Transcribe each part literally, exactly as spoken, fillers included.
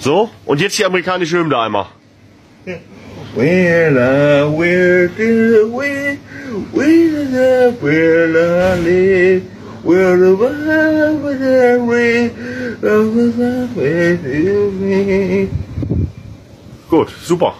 So, und jetzt die amerikanische Hymne einmal. Well, I will do we, will I, will I live, will I, will I, will I, Gut, super.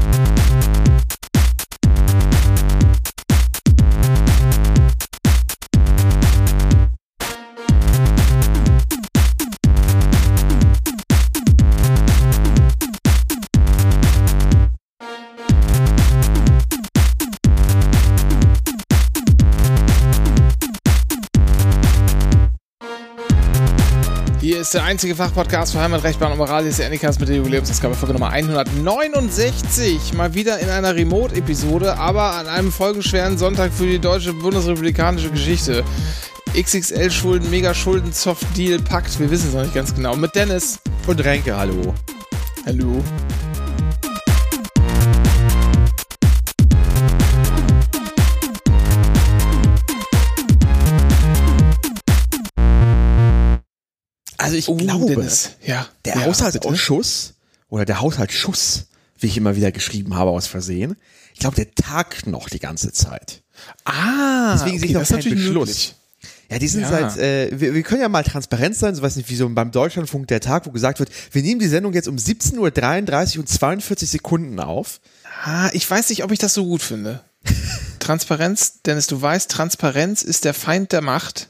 Hier ist der einzige Fachpodcast für Heimatrecht, Bahn und Moral. Hier ist der Anycast mit der Jubiläumsausgabe Folge Nummer hundertneunundsechzig. Mal wieder in einer Remote-Episode, aber an einem folgenschweren Sonntag für die deutsche bundesrepublikanische Geschichte. X X L-Schulden, Mega-Schulden, Soft-Deal, Pakt, wir wissen es noch nicht ganz genau. Mit Dennis. Und Renke, hallo. Hallo. Also ich oh, glaube, Dennis. Ja. der ja, Haushaltsausschuss oder der Haushaltsschuss, wie ich immer wieder geschrieben habe aus Versehen, ich glaube, der tagt noch die ganze Zeit. Ah, deswegen okay, sehe ich noch das keinen ist natürlich Beschluss. möglich. Ja, die sind Ja. seit, äh, wir, wir können ja mal transparent sein, so weiß nicht, wie so beim Deutschlandfunk der Tag, wo gesagt wird, wir nehmen die Sendung jetzt um siebzehn Uhr dreiunddreißig und zweiundvierzig Sekunden auf. Ah, ich weiß nicht, ob ich das so gut finde. Transparenz, Dennis, du weißt, Transparenz ist der Feind der Macht.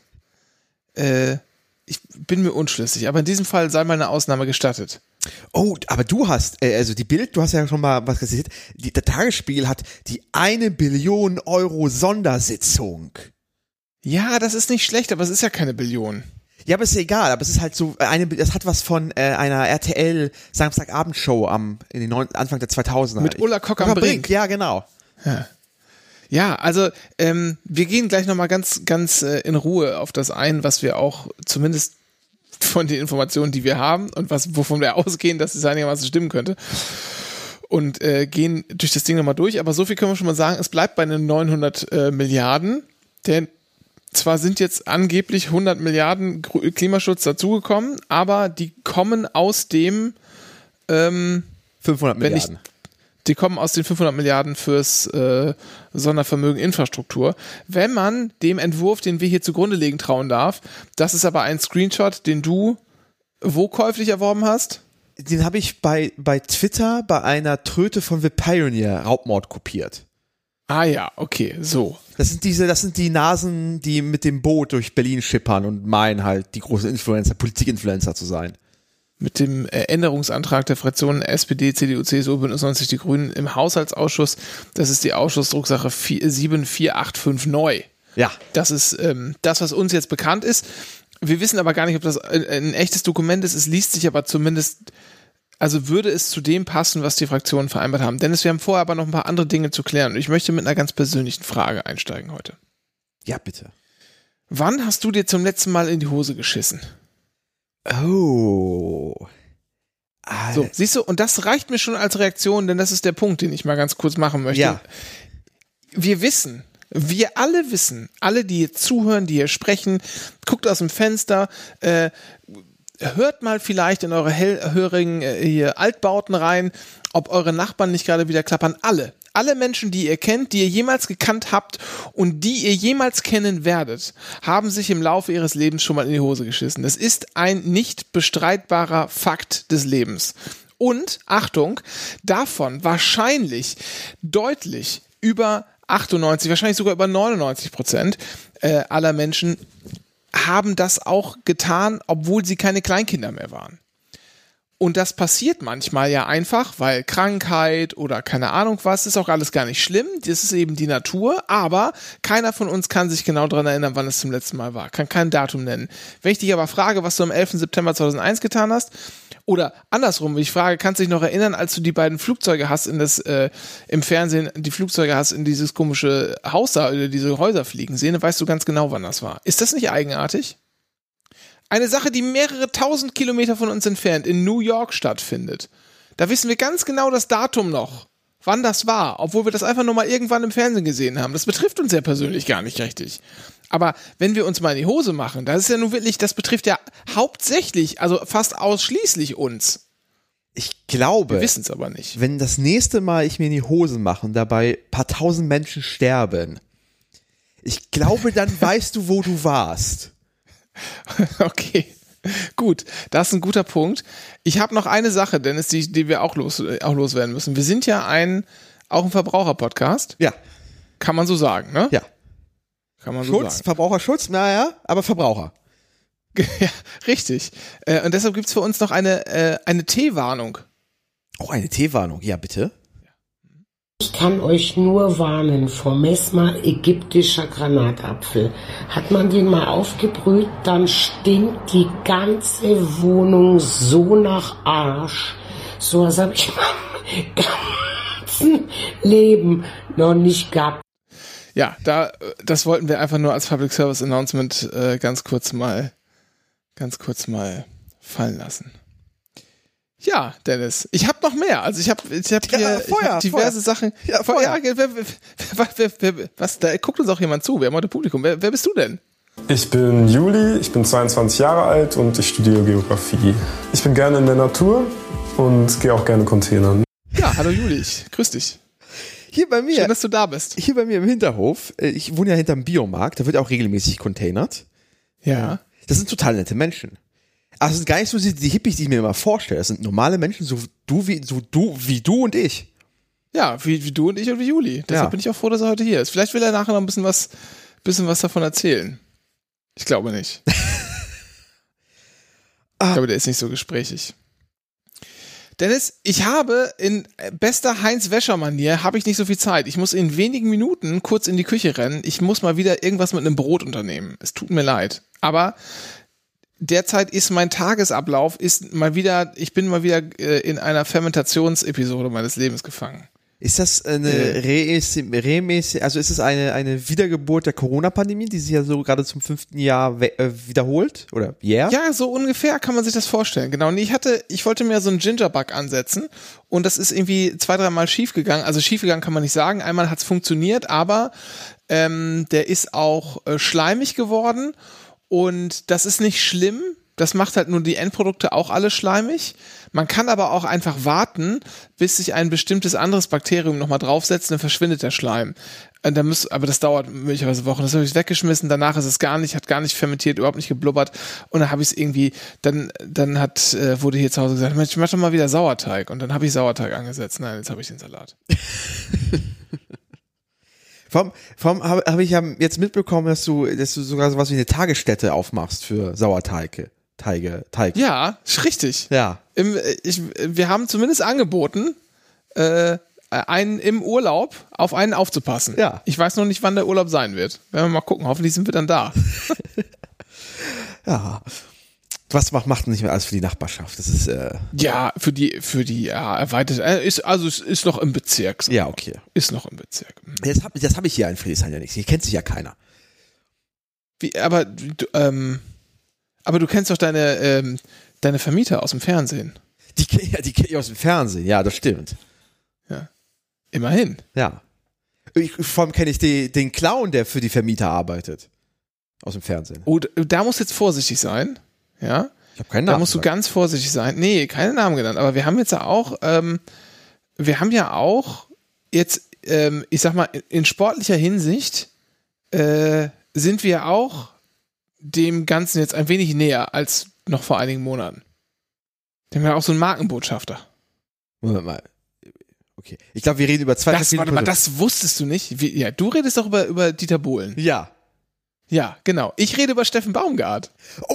Äh, ich bin mir unschlüssig, aber in diesem Fall sei mal eine Ausnahme gestattet. Oh, aber du hast, äh, also die Bild, du hast ja schon mal was gesagt, die, der Tagesspiegel hat die eine Billion Euro Sondersitzung. Ja, das ist nicht schlecht, aber es ist ja keine Billion. Ja, aber ist ja egal, aber es ist halt so, eine, das hat was von äh, einer R T L Samstagabendshow am in den neun, Anfang der zweitausender. Mit Ulla Kock am Brink. Ja, genau. Ja, ja also ähm, wir gehen gleich nochmal ganz, ganz äh, in Ruhe auf das ein, was wir auch zumindest von den Informationen, die wir haben und was wovon wir ausgehen, dass es einigermaßen stimmen könnte. Und äh, gehen durch das Ding nochmal durch, aber so viel können wir schon mal sagen, es bleibt bei den neunhundert äh, Milliarden, denn zwar sind jetzt angeblich hundert Milliarden Klimaschutz dazugekommen, aber die kommen aus dem ähm, fünfhundert Milliarden. Ich, die kommen aus den fünfhundert Milliarden fürs äh, Sondervermögen Infrastruktur. Wenn man dem Entwurf, den wir hier zugrunde legen, trauen darf, das ist aber ein Screenshot, den du wo käuflich erworben hast? Den habe ich bei, bei Twitter bei einer Tröte von The Pioneer Raubmord kopiert. Ah ja, okay, so. Das sind diese, das sind die Nasen, die mit dem Boot durch Berlin schippern und meinen halt die großen Influencer, Politikinfluencer zu sein. Mit dem Änderungsantrag der Fraktionen S P D, C D U, C S U, Bündnis neunzig Die Grünen im Haushaltsausschuss. Das ist die Ausschussdrucksache sieben vier acht fünf neu. Ja. Das ist ähm, das, was uns jetzt bekannt ist. Wir wissen aber gar nicht, ob das ein, ein echtes Dokument ist. Es liest sich aber zumindest, also würde es zu dem passen, was die Fraktionen vereinbart haben. Dennis, wir haben vorher aber noch ein paar andere Dinge zu klären. Und ich möchte mit einer ganz persönlichen Frage einsteigen heute. Ja, bitte. Wann hast du dir zum letzten Mal in die Hose geschissen? Oh. So, siehst du, und das reicht mir schon als Reaktion, denn das ist der Punkt, den ich mal ganz kurz machen möchte. Ja. Wir wissen, wir alle wissen, alle, die hier zuhören, die hier sprechen, guckt aus dem Fenster, äh, hört mal vielleicht in eure hellhörigen äh, hier Altbauten rein, ob eure Nachbarn nicht gerade wieder klappern. Alle. Alle Menschen, die ihr kennt, die ihr jemals gekannt habt und die ihr jemals kennen werdet, haben sich im Laufe ihres Lebens schon mal in die Hose geschissen. Das ist ein nicht bestreitbarer Fakt des Lebens. Und, Achtung, davon wahrscheinlich deutlich über achtundneunzig, wahrscheinlich sogar über neunundneunzig Prozent äh, aller Menschen haben das auch getan, obwohl sie keine Kleinkinder mehr waren. Und das passiert manchmal ja einfach, weil Krankheit oder keine Ahnung was, ist auch alles gar nicht schlimm. Das ist eben die Natur, aber keiner von uns kann sich genau daran erinnern, wann es zum letzten Mal war. Kann kein Datum nennen. Wenn ich dich aber frage, was du am elften September zweitausendeins getan hast, oder andersrum, wenn ich frage, kannst du dich noch erinnern, als du die beiden Flugzeuge hast in das, äh, im Fernsehen, die Flugzeuge hast in dieses komische Haus da, oder diese Häuser fliegen sehen, dann weißt du ganz genau, wann das war. Ist das nicht eigenartig? Eine Sache, die mehrere tausend Kilometer von uns entfernt in New York stattfindet. Da wissen wir ganz genau das Datum noch, wann das war, obwohl wir das einfach nur mal irgendwann im Fernsehen gesehen haben. Das betrifft uns ja persönlich gar nicht richtig. Aber wenn wir uns mal in die Hose machen, das ist ja nun wirklich, das betrifft ja hauptsächlich, also fast ausschließlich uns. Ich glaube, Wir wissen es aber nicht. wenn das nächste Mal ich mir in die Hose mache und dabei ein paar tausend Menschen sterben, ich glaube, dann weißt du, wo du warst. Okay, gut, das ist ein guter Punkt. Ich habe noch eine Sache, Dennis, die, die wir auch, los, auch loswerden müssen. Wir sind ja ein, auch ein Verbraucher-Podcast. Ja, Kann man so sagen, ne? ja. Kann man so Schutz, sagen. Verbraucherschutz, naja, aber Verbraucher. Ja, richtig. Äh, und deshalb gibt's für uns noch eine, äh, eine T-Warnung. Oh, eine T-Warnung, ja bitte. Ich kann euch nur warnen vor Messmer ägyptischer Granatapfel. Hat man den mal aufgebrüht, dann stinkt die ganze Wohnung so nach Arsch. So was habe ich in meinem ganzen Leben noch nicht gehabt. Ja, da, das wollten wir einfach nur als Public Service Announcement äh, ganz kurz mal, ganz kurz mal fallen lassen. Ja, Dennis, ich habe noch mehr. Also ich habe, ich habe Ja, hier Feuer, ich hab diverse Feuer. Sachen. Ja, Feuer. Feuer. Ja, wer, wer, wer, wer, wer, was? Da guckt uns auch jemand zu. Wir haben heute Publikum. Wer, wer bist du denn? Ich bin Juli, ich bin zweiundzwanzig Jahre alt und ich studiere Geografie. Ich bin gerne in der Natur und gehe auch gerne Containern. Ja, hallo Juli, ich grüß dich. Hier bei mir, Schön, dass du da bist. hier bei mir im Hinterhof, äh, ich wohne ja hinterm Biomarkt, da wird auch regelmäßig containert. Ja. Das sind total nette Menschen. Aber es sind gar nicht so die, die Hippies, die ich mir immer vorstelle. Das sind normale Menschen, so du wie, so du, wie du und ich. Ja, wie, wie du und ich und wie Juli. Deshalb Ja. bin ich auch froh, dass er heute hier ist. Vielleicht will er nachher noch ein bisschen was, bisschen was davon erzählen. Ich glaube nicht. Ich glaube, der ist nicht so gesprächig. Dennis, ich habe in bester Heinz-Wäscher-Manier habe ich nicht so viel Zeit. Ich muss in wenigen Minuten kurz in die Küche rennen. Ich muss mal wieder irgendwas mit einem Brot unternehmen. Es tut mir leid. Aber derzeit ist mein Tagesablauf, ist mal wieder, ich bin mal wieder äh, in einer Fermentationsepisode meines Lebens gefangen. Ist das eine Äh. remäßig, also ist es eine, eine Wiedergeburt der Corona-Pandemie, die sich ja so gerade zum fünften Jahr we- äh, wiederholt? Oder yeah? Ja, so ungefähr kann man sich das vorstellen. Genau. Nee, ich hatte, ich wollte mir so einen Gingerbug ansetzen und das ist irgendwie zwei, dreimal schief gegangen. Also schief gegangen kann man nicht sagen. Einmal hat es funktioniert, aber ähm, der ist auch äh, schleimig geworden und das ist nicht schlimm. Das macht halt nur die Endprodukte auch alle schleimig. Man kann aber auch einfach warten, bis sich ein bestimmtes anderes Bakterium nochmal draufsetzt, dann verschwindet der Schleim. Und dann muss, aber das dauert möglicherweise Wochen. Das habe ich weggeschmissen, danach ist es gar nicht, hat gar nicht fermentiert, überhaupt nicht geblubbert. Und dann habe ich es irgendwie, dann, dann hat, äh, wurde hier zu Hause gesagt, Mensch, mach doch mal wieder Sauerteig. Und dann habe ich Sauerteig angesetzt. Nein, jetzt habe ich den Salat. Warum, warum habe hab ich ja jetzt mitbekommen, dass du, dass du sogar sowas wie eine Tagesstätte aufmachst für Sauerteige? Teige, Teig. Ja, ist richtig. Ja. Im, ich, wir haben zumindest angeboten, äh, einen im Urlaub auf einen aufzupassen. Ja. Ich weiß noch nicht, wann der Urlaub sein wird. Werden wir mal gucken. Hoffentlich sind wir dann da. Ja. Was macht, macht nicht mehr alles für die Nachbarschaft? Das ist, äh, Ja, für die, für die ja, erweitert. Äh, ist, also es ist noch im Bezirk. ja, okay. Ist noch im Bezirk. Das habe das hab ich hier in Friedrichshain ja nicht. Hier kennt sich ja keiner. Wie, aber, du, ähm, aber du kennst doch deine, ähm, deine Vermieter aus dem Fernsehen. Die, kenn- ja, die kenne ich aus dem Fernsehen. Ja, das stimmt. Ja. Immerhin. Ja. Ich, vor allem kenne ich die, den Clown, der für die Vermieter arbeitet. Aus dem Fernsehen. Oh, da musst du jetzt vorsichtig sein. Ja. Ich habe keinen Da Namen. musst du gesagt. ganz vorsichtig sein. Nee, keine Namen genannt. Aber wir haben jetzt ja auch, ähm, wir haben ja auch jetzt, ähm, ich sag mal, in sportlicher Hinsicht äh, sind wir auch dem Ganzen jetzt ein wenig näher als noch vor einigen Monaten. Wir haben ja auch so einen Markenbotschafter. Moment mal. Okay. Ich glaube, wir reden über zwei Das, verschiedene warte mal, Produkte. das wusstest du nicht. Wie, ja, du redest doch über, über Dieter Bohlen. Ja. Ja, genau. Ich rede über Steffen Baumgart.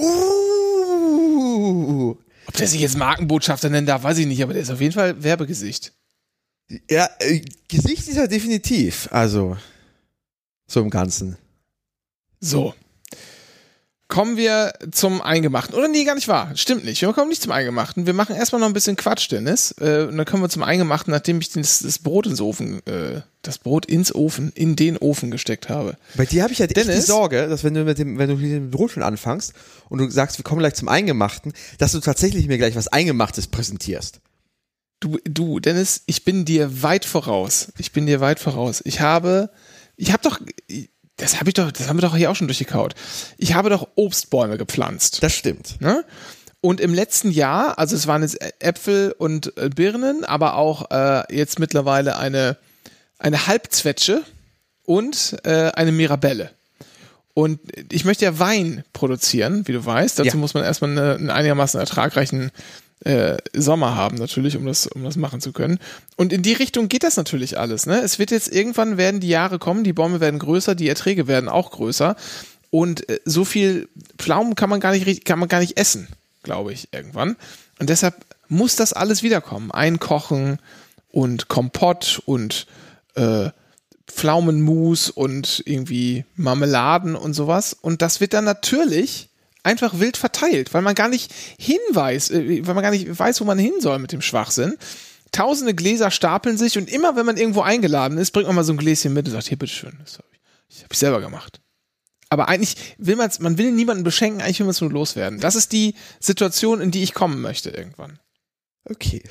Oh. Ob der sich jetzt Markenbotschafter nennen darf, weiß ich nicht, aber der ist auf jeden Fall Werbegesicht. Ja, äh, Gesicht ist er definitiv. Also, so im Ganzen. So. Kommen wir zum Eingemachten. Oder nee, gar nicht wahr. Stimmt nicht. Wir kommen nicht zum Eingemachten. Wir machen erstmal noch ein bisschen Quatsch, Dennis. Äh, und dann kommen wir zum Eingemachten, nachdem ich das, das Brot ins Ofen, äh, das Brot ins Ofen, in den Ofen gesteckt habe. Bei dir habe ich halt echt die Dennis? Sorge, dass wenn du mit dem, wenn du mit dem Brot schon anfängst und du sagst, wir kommen gleich zum Eingemachten, dass du tatsächlich mir gleich was Eingemachtes präsentierst. Du, du, Dennis, ich bin dir weit voraus. Ich bin dir weit voraus. Ich habe, ich habe doch, das habe ich doch, das haben wir doch hier auch schon durchgekaut. Ich habe doch Obstbäume gepflanzt. Das stimmt. Ne? Und im letzten Jahr, also es waren jetzt Äpfel und äh, Birnen, aber auch äh, jetzt mittlerweile eine, eine Halbzwetsche und äh, eine Mirabelle. Und ich möchte ja Wein produzieren, wie du weißt. Dazu Ja. muss man erstmal eine, einen einigermaßen ertragreichen äh, Sommer haben, natürlich, um das, um das machen zu können. Und in die Richtung geht das natürlich alles. Ne? Es wird jetzt irgendwann werden die Jahre kommen, die Bäume werden größer, die Erträge werden auch größer. Und äh, so viel Pflaumen kann man gar nicht, kann man gar nicht essen, glaube ich, irgendwann. Und deshalb muss das alles wiederkommen. Einkochen und Kompott und äh, Pflaumenmus und irgendwie Marmeladen und sowas. Und das wird dann natürlich einfach wild verteilt, weil man gar nicht hinweist, äh, weil man gar nicht weiß, wo man hin soll mit dem Schwachsinn. Tausende Gläser stapeln sich und immer, wenn man irgendwo eingeladen ist, bringt man mal so ein Gläschen mit und sagt, hier, bitteschön, das habe ich, das hab ich selber gemacht. Aber eigentlich will man man will niemanden beschenken, eigentlich will man es nur loswerden. Das ist die Situation, in die ich kommen möchte irgendwann. Okay.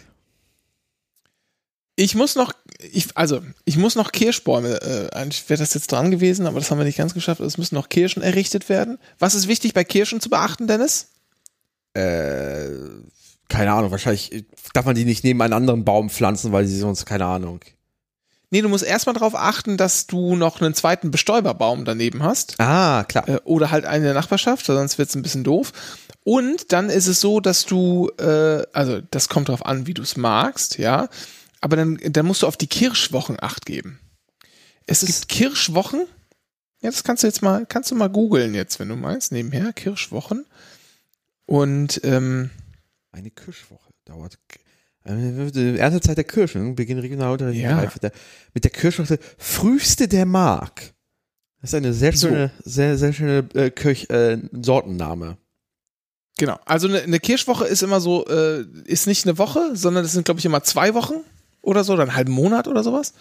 Ich muss noch, ich, also, ich muss noch Kirschbäume, äh, eigentlich wäre das jetzt dran gewesen, aber das haben wir nicht ganz geschafft. Es müssen noch Kirschen errichtet werden. Was ist wichtig bei Kirschen zu beachten, Dennis? Äh, keine Ahnung, wahrscheinlich darf man die nicht neben einen anderen Baum pflanzen, weil sie sonst, keine Ahnung. Nee, du musst erstmal darauf achten, dass du noch einen zweiten Bestäuberbaum daneben hast. Ah, klar. Äh, oder halt einen in der Nachbarschaft, sonst wird es ein bisschen doof. Und dann ist es so, dass du, äh, also das kommt drauf an, wie du es magst, ja. Aber dann, dann musst du auf die Kirschwochen Acht geben. Es gibt Kirschwochen. Ja, das kannst du jetzt mal, kannst du mal googeln jetzt, wenn du meinst, nebenher, Kirschwochen. Und, ähm, Eine Kirschwoche dauert. Die Erntezeit der Kirschen, Beginn regional unter Ja. mit der Kirschwoche Frühste der Mark. Das ist eine sehr schöne, sehr, sehr schöne äh, Kirch, äh, Sortenname. genau. Also eine, eine Kirschwoche ist immer so, äh, ist nicht eine Woche, sondern das sind, glaube ich, immer zwei Wochen oder so, oder einen halben Monat oder sowas.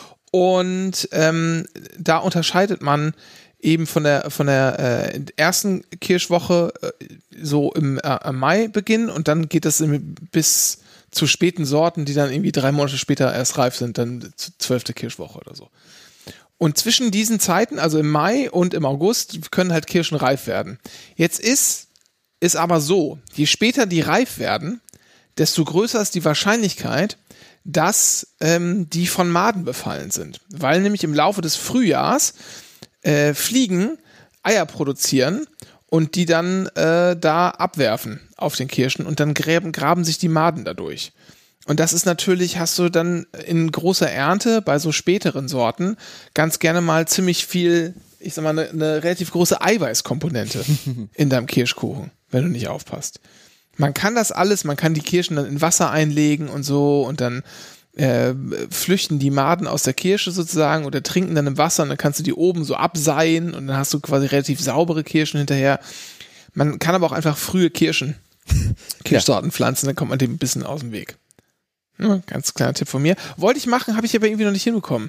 Und ähm, da unterscheidet man eben von der von der äh, ersten Kirschwoche äh, so im äh, Mai Beginn und dann geht das im, bis zu späten Sorten, die dann irgendwie drei Monate später erst reif sind, dann zwölfte Kirschwoche oder so. Und zwischen diesen Zeiten, also im Mai und im August, können halt Kirschen reif werden. Jetzt ist ist aber so, je später die reif werden, desto größer ist die Wahrscheinlichkeit, dass ähm, die von Maden befallen sind. Weil nämlich im Laufe des Frühjahrs äh, Fliegen Eier produzieren und die dann äh, da abwerfen auf den Kirschen und dann gräben, graben sich die Maden dadurch. Und das ist natürlich, hast du dann in großer Ernte bei so späteren Sorten ganz gerne mal ziemlich viel, ich sag mal, eine, eine relativ große Eiweißkomponente in deinem Kirschkuchen, wenn du nicht aufpasst. Man kann das alles, man kann die Kirschen dann in Wasser einlegen und so und dann äh, flüchten die Maden aus der Kirsche sozusagen oder trinken dann im Wasser und dann kannst du die oben so abseihen und dann hast du quasi relativ saubere Kirschen hinterher. Man kann aber auch einfach frühe Kirschen, Kirschsorten pflanzen, dann kommt man dem ein bisschen aus dem Weg. Ja, ganz kleiner Tipp von mir. Wollte ich machen, habe ich aber irgendwie noch nicht hinbekommen.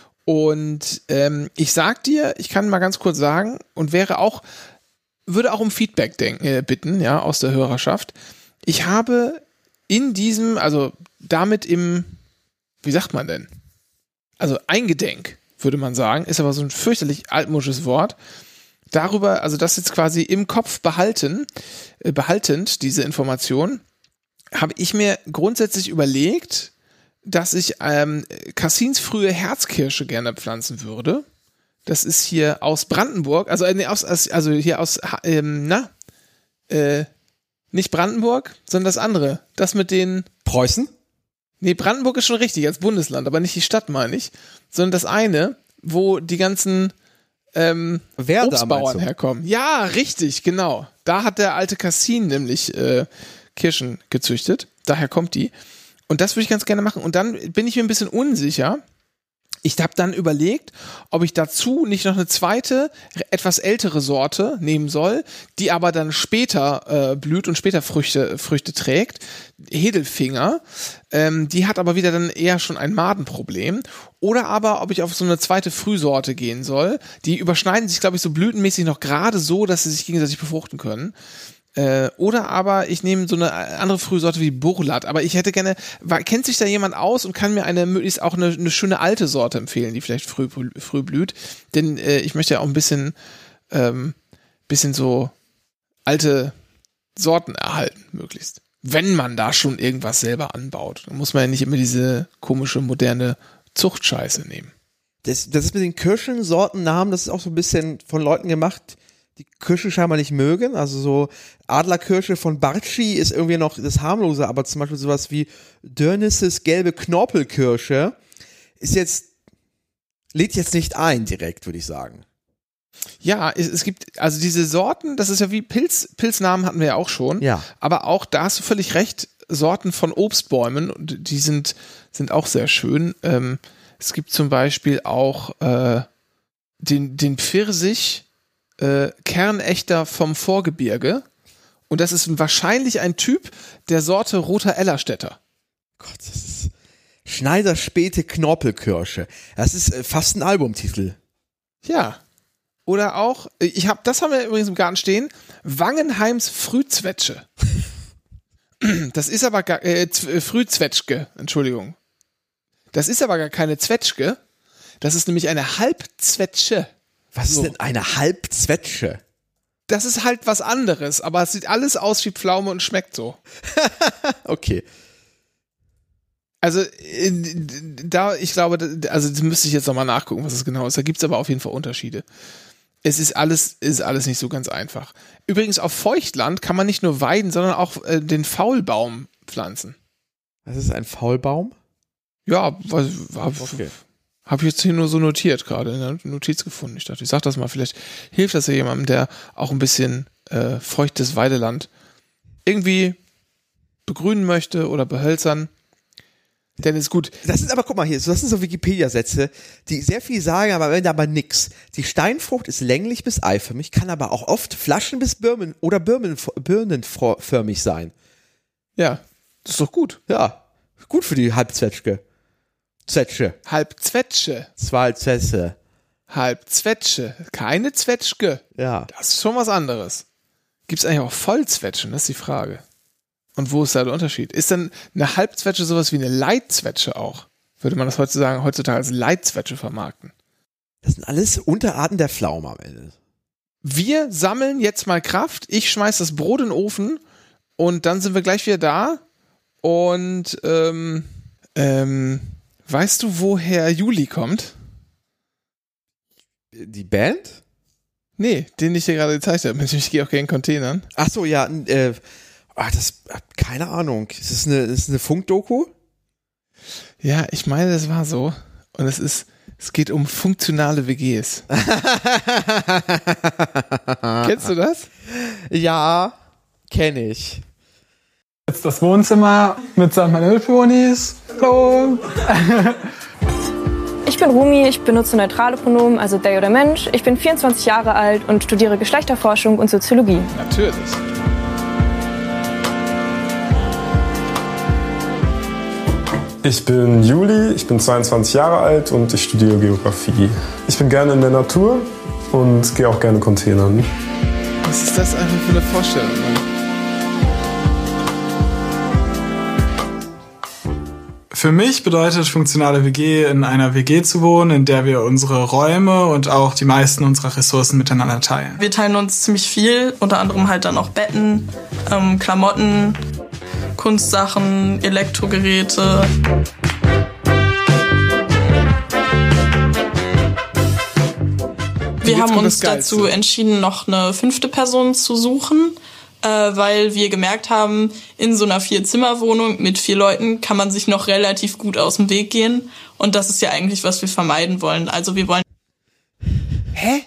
Und ähm, ich sag dir, ich kann mal ganz kurz sagen und wäre auch würde auch um Feedback denken, äh, bitten, ja, aus der Hörerschaft. Ich habe in diesem, also damit im, wie sagt man denn? Also eingedenk, würde man sagen, ist aber so ein fürchterlich altmodisches Wort. Darüber, also das jetzt quasi im Kopf behalten, äh, behaltend, diese Information, habe ich mir grundsätzlich überlegt, dass ich ähm, Cassins frühe Herzkirsche gerne pflanzen würde. Das ist hier aus Brandenburg, also nee, aus, also hier aus, ähm, na, äh, nicht Brandenburg, sondern das andere, das mit den Preußen? Nee, Brandenburg ist schon richtig als Bundesland, aber nicht die Stadt, meine ich, sondern das eine, wo die ganzen ähm, Werder, Obstbauern meinst du? herkommen. Ja, richtig, genau. Da hat der alte Cassin nämlich äh, Kirschen gezüchtet, daher kommt die. Und das würde ich ganz gerne machen. Und dann bin ich mir ein bisschen unsicher. Ich habe dann überlegt, ob ich dazu nicht noch eine zweite, etwas ältere Sorte nehmen soll, die aber dann später äh, blüht und später Früchte, Früchte trägt. Hedelfinger. Ähm, die hat aber wieder dann eher schon ein Madenproblem. Oder aber, ob ich auf so eine zweite Frühsorte gehen soll. Die überschneiden sich, glaube ich, so blütenmäßig noch gerade so, dass sie sich gegenseitig befruchten können. Äh, oder aber ich nehme so eine andere Frühsorte wie Burlat. Aber ich hätte gerne, war, kennt sich da jemand aus und kann mir eine möglichst auch eine, eine schöne alte Sorte empfehlen, die vielleicht früh, früh blüht. Denn äh, ich möchte ja auch ein bisschen, ähm, bisschen so alte, Sorten erhalten, möglichst. Wenn man da schon irgendwas selber anbaut. Dann muss man ja nicht immer diese komische, moderne Zuchtscheiße nehmen. Das, das ist mit den Kirschen, Sortennamen, das ist auch so ein bisschen von Leuten gemacht, die Kirsche scheinbar nicht mögen. Also so Adlerkirsche von Bartschi ist irgendwie noch das harmlose, aber zum Beispiel sowas wie Dörnisses gelbe Knorpelkirsche ist jetzt, lädt jetzt nicht ein direkt, würde ich sagen. Ja, es, es gibt, also diese Sorten, das ist ja wie Pilz, Pilznamen hatten wir ja auch schon. Ja. Aber auch, da hast du völlig recht, Sorten von Obstbäumen, und die sind, sind auch sehr schön. Ähm, es gibt zum Beispiel auch äh, den, den Pfirsich äh, Kernechter vom Vorgebirge. Und das ist wahrscheinlich ein Typ der Sorte Roter Ellerstädter. Gott, das ist Schneiders späte Knorpelkirsche. Das ist äh, fast ein Albumtitel. Ja. Oder auch, ich habe, das haben wir übrigens im Garten stehen, Wangenheims Frühzwetsche. Das ist aber gar, äh, Frühzwetschge, Entschuldigung. Das ist aber gar keine Zwetschge, das ist nämlich eine Halbzwetsche. Was So. ist denn eine Halbzwetsche? Das ist halt was anderes, aber es sieht alles aus wie Pflaume und schmeckt so. Okay. Also, äh, da, ich glaube, da- also das müsste ich jetzt nochmal nachgucken, was es genau ist. Da gibt es aber auf jeden Fall Unterschiede. Es ist alles, ist alles nicht so ganz einfach. Übrigens, auf Feuchtland kann man nicht nur weiden, sondern auch äh, den Faulbaum pflanzen. Was ist ein Faulbaum? Ja, was, hab, Okay. hab ich jetzt hier nur so notiert gerade, in der Notiz gefunden. Ich dachte, ich sag das mal, vielleicht hilft das ja jemandem, der auch ein bisschen äh, feuchtes Weideland irgendwie begrünen möchte oder behölzern. Denn ist gut. Das sind aber, guck mal hier, das sind so Wikipedia-Sätze, die sehr viel sagen, aber am Ende aber nix. Die Steinfrucht ist länglich bis eiförmig, kann aber auch oft flaschen- bis Birnen- oder Birnen, birnenförmig sein. Ja, das ist doch gut. Ja, gut für die Halbzwetschge. Zwetsche. Halbzwetsche. Zwei Zwetsche. Halbzwetsche. Keine Zwetschge. Ja. Das ist schon was anderes. Gibt es eigentlich auch Vollzwetschen? Das ist die Frage. Und wo ist da der Unterschied? Ist denn eine Halbzwetsche sowas wie eine Leitzwetsche auch? Würde man das heutzutage, heutzutage als Leitzwetsche vermarkten? Das sind alles Unterarten der Pflaume am Ende. Wir sammeln jetzt mal Kraft. Ich schmeiß das Brot in den Ofen und dann sind wir gleich wieder da. Und ähm, ähm, weißt du, woher Juli kommt? Die Band? Nee, den ich dir gerade gezeigt habe. Ich gehe auch gerne in Containern. Ach so, ja, äh, ah, das, keine Ahnung. Ist das eine, ist das eine Funkdoku? Ja, ich meine, das war so. Und es ist, es geht um funktionale W Gs. Kennst du das? Ja, kenne ich. Jetzt das Wohnzimmer mitsamt meinen Mitbewohnis. Hallo. Ich bin Rumi, ich benutze neutrale Pronomen, also they oder Mensch. Ich bin vierundzwanzig Jahre alt und studiere Geschlechterforschung und Soziologie. Natürlich. Ich bin Juli, ich bin zweiundzwanzig Jahre alt und ich studiere Geografie. Ich bin gerne in der Natur und gehe auch gerne Containern. Was ist das einfach für eine Vorstellung, Mann? Für mich bedeutet funktionale W G, in einer W G zu wohnen, in der wir unsere Räume und auch die meisten unserer Ressourcen miteinander teilen. Wir teilen uns ziemlich viel, unter anderem halt dann auch Betten, ähm, Klamotten, Kunstsachen, Elektrogeräte. Wir haben uns dazu entschieden, noch eine fünfte Person zu suchen, äh, weil wir gemerkt haben, in so einer Vier-Zimmer-Wohnung mit vier Leuten kann man sich noch relativ gut aus dem Weg gehen. Und das ist ja eigentlich, was wir vermeiden wollen. Also wir wollen... Hä?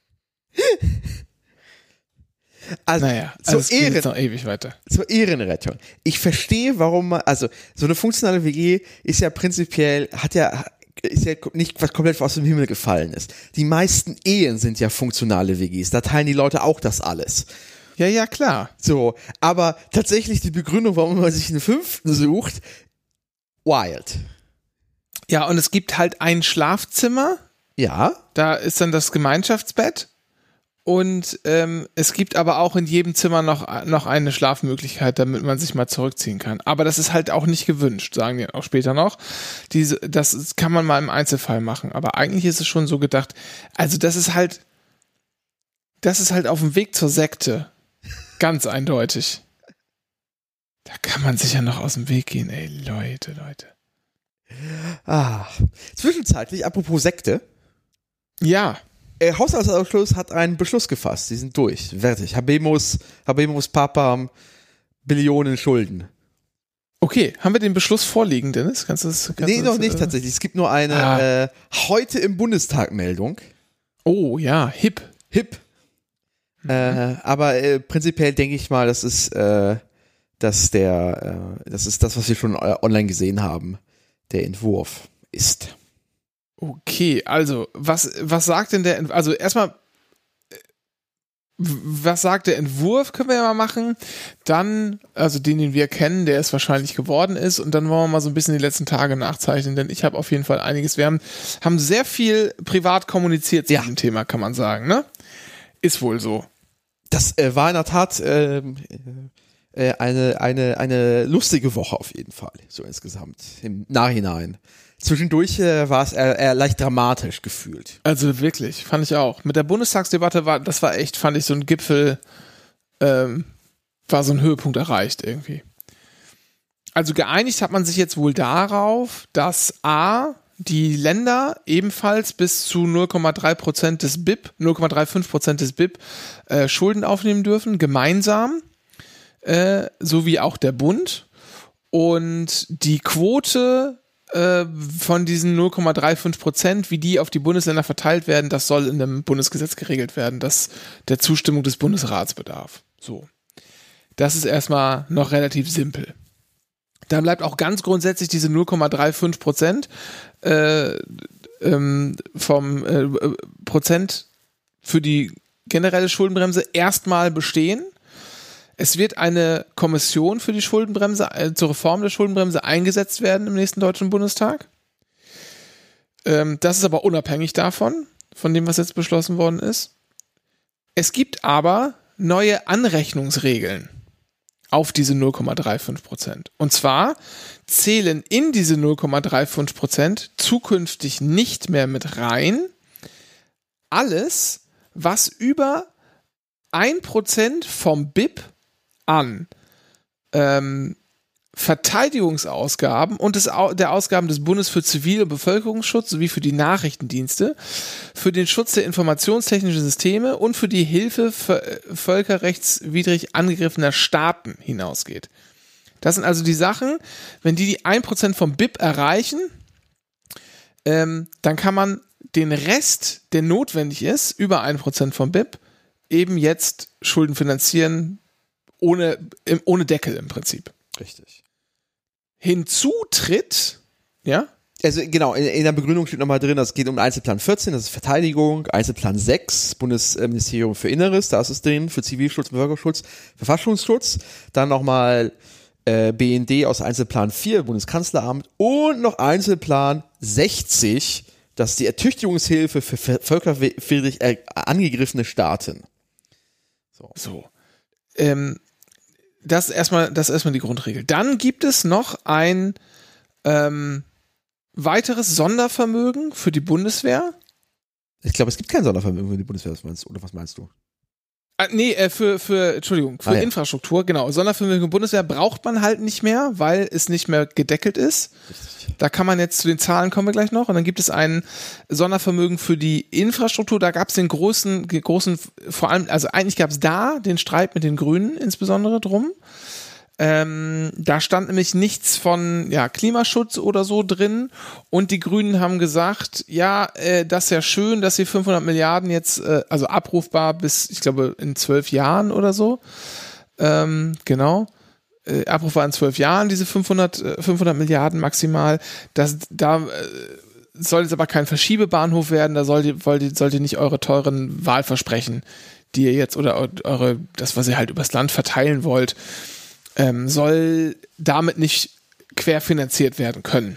Also, Naja, zur, also es geht Ehren, jetzt noch ewig weiter. zur Ehrenrettung. Ich verstehe, warum man, also so eine funktionale W G ist ja prinzipiell, hat ja, ist ja nicht was komplett aus dem Himmel gefallen ist. Die meisten Ehen sind ja funktionale W Gs. Da teilen die Leute auch das alles. Ja, ja, klar. So, aber tatsächlich die Begründung, warum man sich einen fünften sucht, wild. Ja, und es gibt halt ein Schlafzimmer. Ja. Da ist dann das Gemeinschaftsbett. Und ähm, es gibt aber auch in jedem Zimmer noch, noch eine Schlafmöglichkeit, damit man sich mal zurückziehen kann. Aber das ist halt auch nicht gewünscht, sagen die auch später noch. Diese, das kann man mal im Einzelfall machen. Aber eigentlich ist es schon so gedacht, also das ist halt, das ist halt auf dem Weg zur Sekte. Ganz eindeutig. Da kann man sich ja noch aus dem Weg gehen, ey, Leute, Leute. Ah, zwischenzeitlich, apropos Sekte. Ja. Der Haushaltsausschuss hat einen Beschluss gefasst. Sie sind durch. Fertig. Habemus, Habemus Papa, Billionen Schulden. Okay, haben wir den Beschluss vorliegen, Dennis? Kannst du das? Kannst nee, du noch das, nicht äh, tatsächlich. Es gibt nur eine ah. äh, heute im Bundestag Meldung. Oh ja, hip. Hip. Mhm. Äh, aber äh, prinzipiell denke ich mal, das ist, äh, dass der, äh, das ist das, was wir schon äh, online gesehen haben. Der Entwurf ist. Okay, also, was, was sagt denn der, Entwurf? Also erstmal, was sagt der Entwurf, können wir ja mal machen. Dann, also den, den wir kennen, der es wahrscheinlich geworden ist. Und dann wollen wir mal so ein bisschen die letzten Tage nachzeichnen, denn ich habe auf jeden Fall einiges. Wir haben, haben sehr viel privat kommuniziert zu ja. diesem Thema, kann man sagen, ne? Ist wohl so. Das äh, war in der Tat äh, äh, eine, eine, eine lustige Woche auf jeden Fall, so insgesamt, im Nachhinein. Zwischendurch äh, war es eher, eher leicht dramatisch gefühlt. Also wirklich, fand ich auch. Mit der Bundestagsdebatte war, das war echt, fand ich so ein Gipfel, ähm, war so ein Höhepunkt erreicht irgendwie. Also geeinigt hat man sich jetzt wohl darauf, dass A, die Länder ebenfalls bis zu null Komma drei Prozent des B I P, null Komma fünfunddreißig Prozent des B I P äh, Schulden aufnehmen dürfen, gemeinsam, äh, sowie auch der Bund. Und die Quote von diesen null Komma fünfunddreißig Prozent, wie die auf die Bundesländer verteilt werden, das soll in einem Bundesgesetz geregelt werden, das der Zustimmung des Bundesrats bedarf. So. Das ist erstmal noch relativ simpel. Dann bleibt auch ganz grundsätzlich diese null Komma fünfunddreißig Prozent äh, ähm, vom äh, Prozent für die generelle Schuldenbremse erstmal bestehen. Es wird eine Kommission für die Schuldenbremse, äh, zur Reform der Schuldenbremse eingesetzt werden im nächsten Deutschen Bundestag. Ähm, das ist aber unabhängig davon, von dem, was jetzt beschlossen worden ist. Es gibt aber neue Anrechnungsregeln auf diese null Komma fünfunddreißig Prozent. Und zwar zählen in diese null Komma fünfunddreißig Prozent zukünftig nicht mehr mit rein alles, was über ein Prozent vom B I P an ähm, Verteidigungsausgaben und des, der Ausgaben des Bundes für Zivil- und Bevölkerungsschutz sowie für die Nachrichtendienste, für den Schutz der informationstechnischen Systeme und für die Hilfe völkerrechtswidrig angegriffener Staaten hinausgeht. Das sind also die Sachen, wenn die die ein Prozent vom B I P erreichen, ähm, dann kann man den Rest, der notwendig ist, über ein Prozent vom B I P, eben jetzt Schulden finanzieren, ohne, ohne Deckel im Prinzip. Richtig. Hinzu tritt, ja? Also genau, in, in der Begründung steht nochmal drin, es geht um Einzelplan vierzehn, das ist Verteidigung, Einzelplan sechs, Bundesministerium für Inneres, da ist es drin, für Zivilschutz, Bevölkerungsschutz, Verfassungsschutz, dann nochmal äh, B N D aus Einzelplan vier, Bundeskanzleramt und noch Einzelplan sechzig, das ist die Ertüchtigungshilfe für völkerwidrig angegriffene Staaten. So. so. Ähm, das ist erstmal, das ist erstmal die Grundregel. Dann gibt es noch ein ähm, weiteres Sondervermögen für die Bundeswehr. Ich glaube, es gibt kein Sondervermögen für die Bundeswehr, was meinst, oder was meinst du? Ah, nee, äh, für, für, Entschuldigung, für ah, ja. Infrastruktur, genau. Sondervermögen Bundeswehr braucht man halt nicht mehr, weil es nicht mehr gedeckelt ist. Richtig. Da kann man jetzt zu den Zahlen kommen wir gleich noch. Und dann gibt es ein Sondervermögen für die Infrastruktur. Da gab es den großen, großen, vor allem, also eigentlich gab es da den Streit mit den Grünen insbesondere drum. Ähm, da stand nämlich nichts von ja, Klimaschutz oder so drin und die Grünen haben gesagt, ja, äh, das ist ja schön, dass sie fünfhundert Milliarden jetzt, äh, also abrufbar bis, ich glaube, in zwölf Jahren oder so, ähm, genau, äh, abrufbar in zwölf Jahren, diese fünfhundert, äh, fünfhundert Milliarden maximal, das, da äh, soll jetzt aber kein Verschiebebahnhof werden, da sollt, wollt, sollt ihr nicht eure teuren Wahlversprechen, die ihr jetzt, oder eure, das, was ihr halt übers Land verteilen wollt, Ähm, soll damit nicht querfinanziert werden können.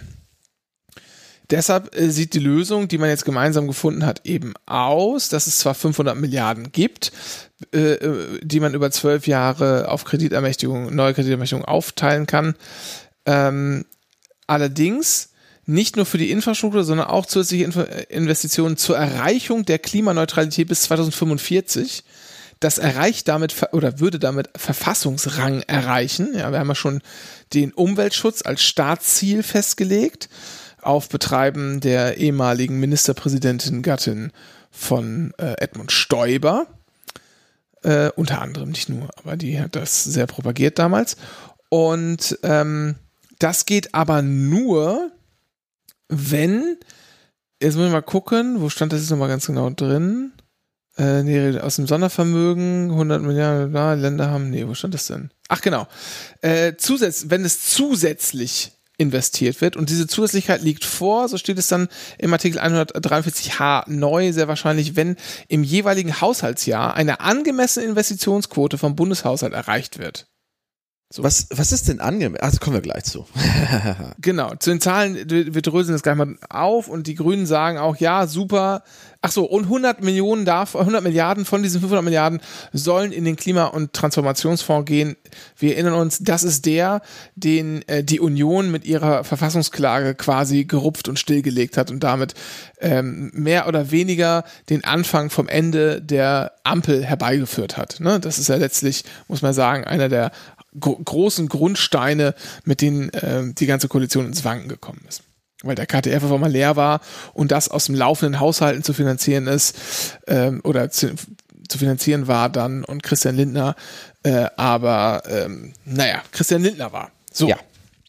Deshalb äh, sieht die Lösung, die man jetzt gemeinsam gefunden hat, eben aus, dass es zwar fünfhundert Milliarden gibt, äh, die man über zwölf Jahre auf Kreditermächtigung, neue Kreditermächtigung aufteilen kann, ähm, allerdings nicht nur für die Infrastruktur, sondern auch zusätzliche Info- Investitionen zur Erreichung der Klimaneutralität bis zweitausendfünfundvierzig. das erreicht damit oder würde damit Verfassungsrang erreichen. Ja, wir haben ja schon den Umweltschutz als Staatsziel festgelegt auf Betreiben der ehemaligen Ministerpräsidentin Gattin von äh, Edmund Stoiber. Äh, unter anderem, nicht nur, aber die hat das sehr propagiert damals. Und ähm, das geht aber nur, wenn, jetzt muss ich mal gucken, wo stand das jetzt nochmal ganz genau drin? Äh, nee, aus dem Sondervermögen, hundert Milliarden da, Länder haben, nee, wo stand das denn? Ach genau, äh, zusätzlich, wenn es zusätzlich investiert wird und diese Zusätzlichkeit liegt vor, so steht es dann im Artikel hundertdreiundvierzig H neu, sehr wahrscheinlich, wenn im jeweiligen Haushaltsjahr eine angemessene Investitionsquote vom Bundeshaushalt erreicht wird. So. Was, was ist denn angemessen? Also kommen wir gleich zu. Genau, zu den Zahlen, wir dröseln das gleich mal auf und die Grünen sagen auch, ja, super. Ach so, und hundert Millionen darf, hundert Milliarden von diesen fünfhundert Milliarden sollen in den Klima- und Transformationsfonds gehen. Wir erinnern uns, das ist der, den äh, die Union mit ihrer Verfassungsklage quasi gerupft und stillgelegt hat und damit ähm, mehr oder weniger den Anfang vom Ende der Ampel herbeigeführt hat. Ne? Das ist ja letztlich, muss man sagen, einer der gro- großen Grundsteine, mit denen äh, die ganze Koalition ins Wanken gekommen ist. Weil der K T F einfach mal leer war und das aus dem laufenden Haushalten zu finanzieren ist ähm, oder zu, zu finanzieren war dann und Christian Lindner äh, aber ähm, naja, Christian Lindner war. So. Ja.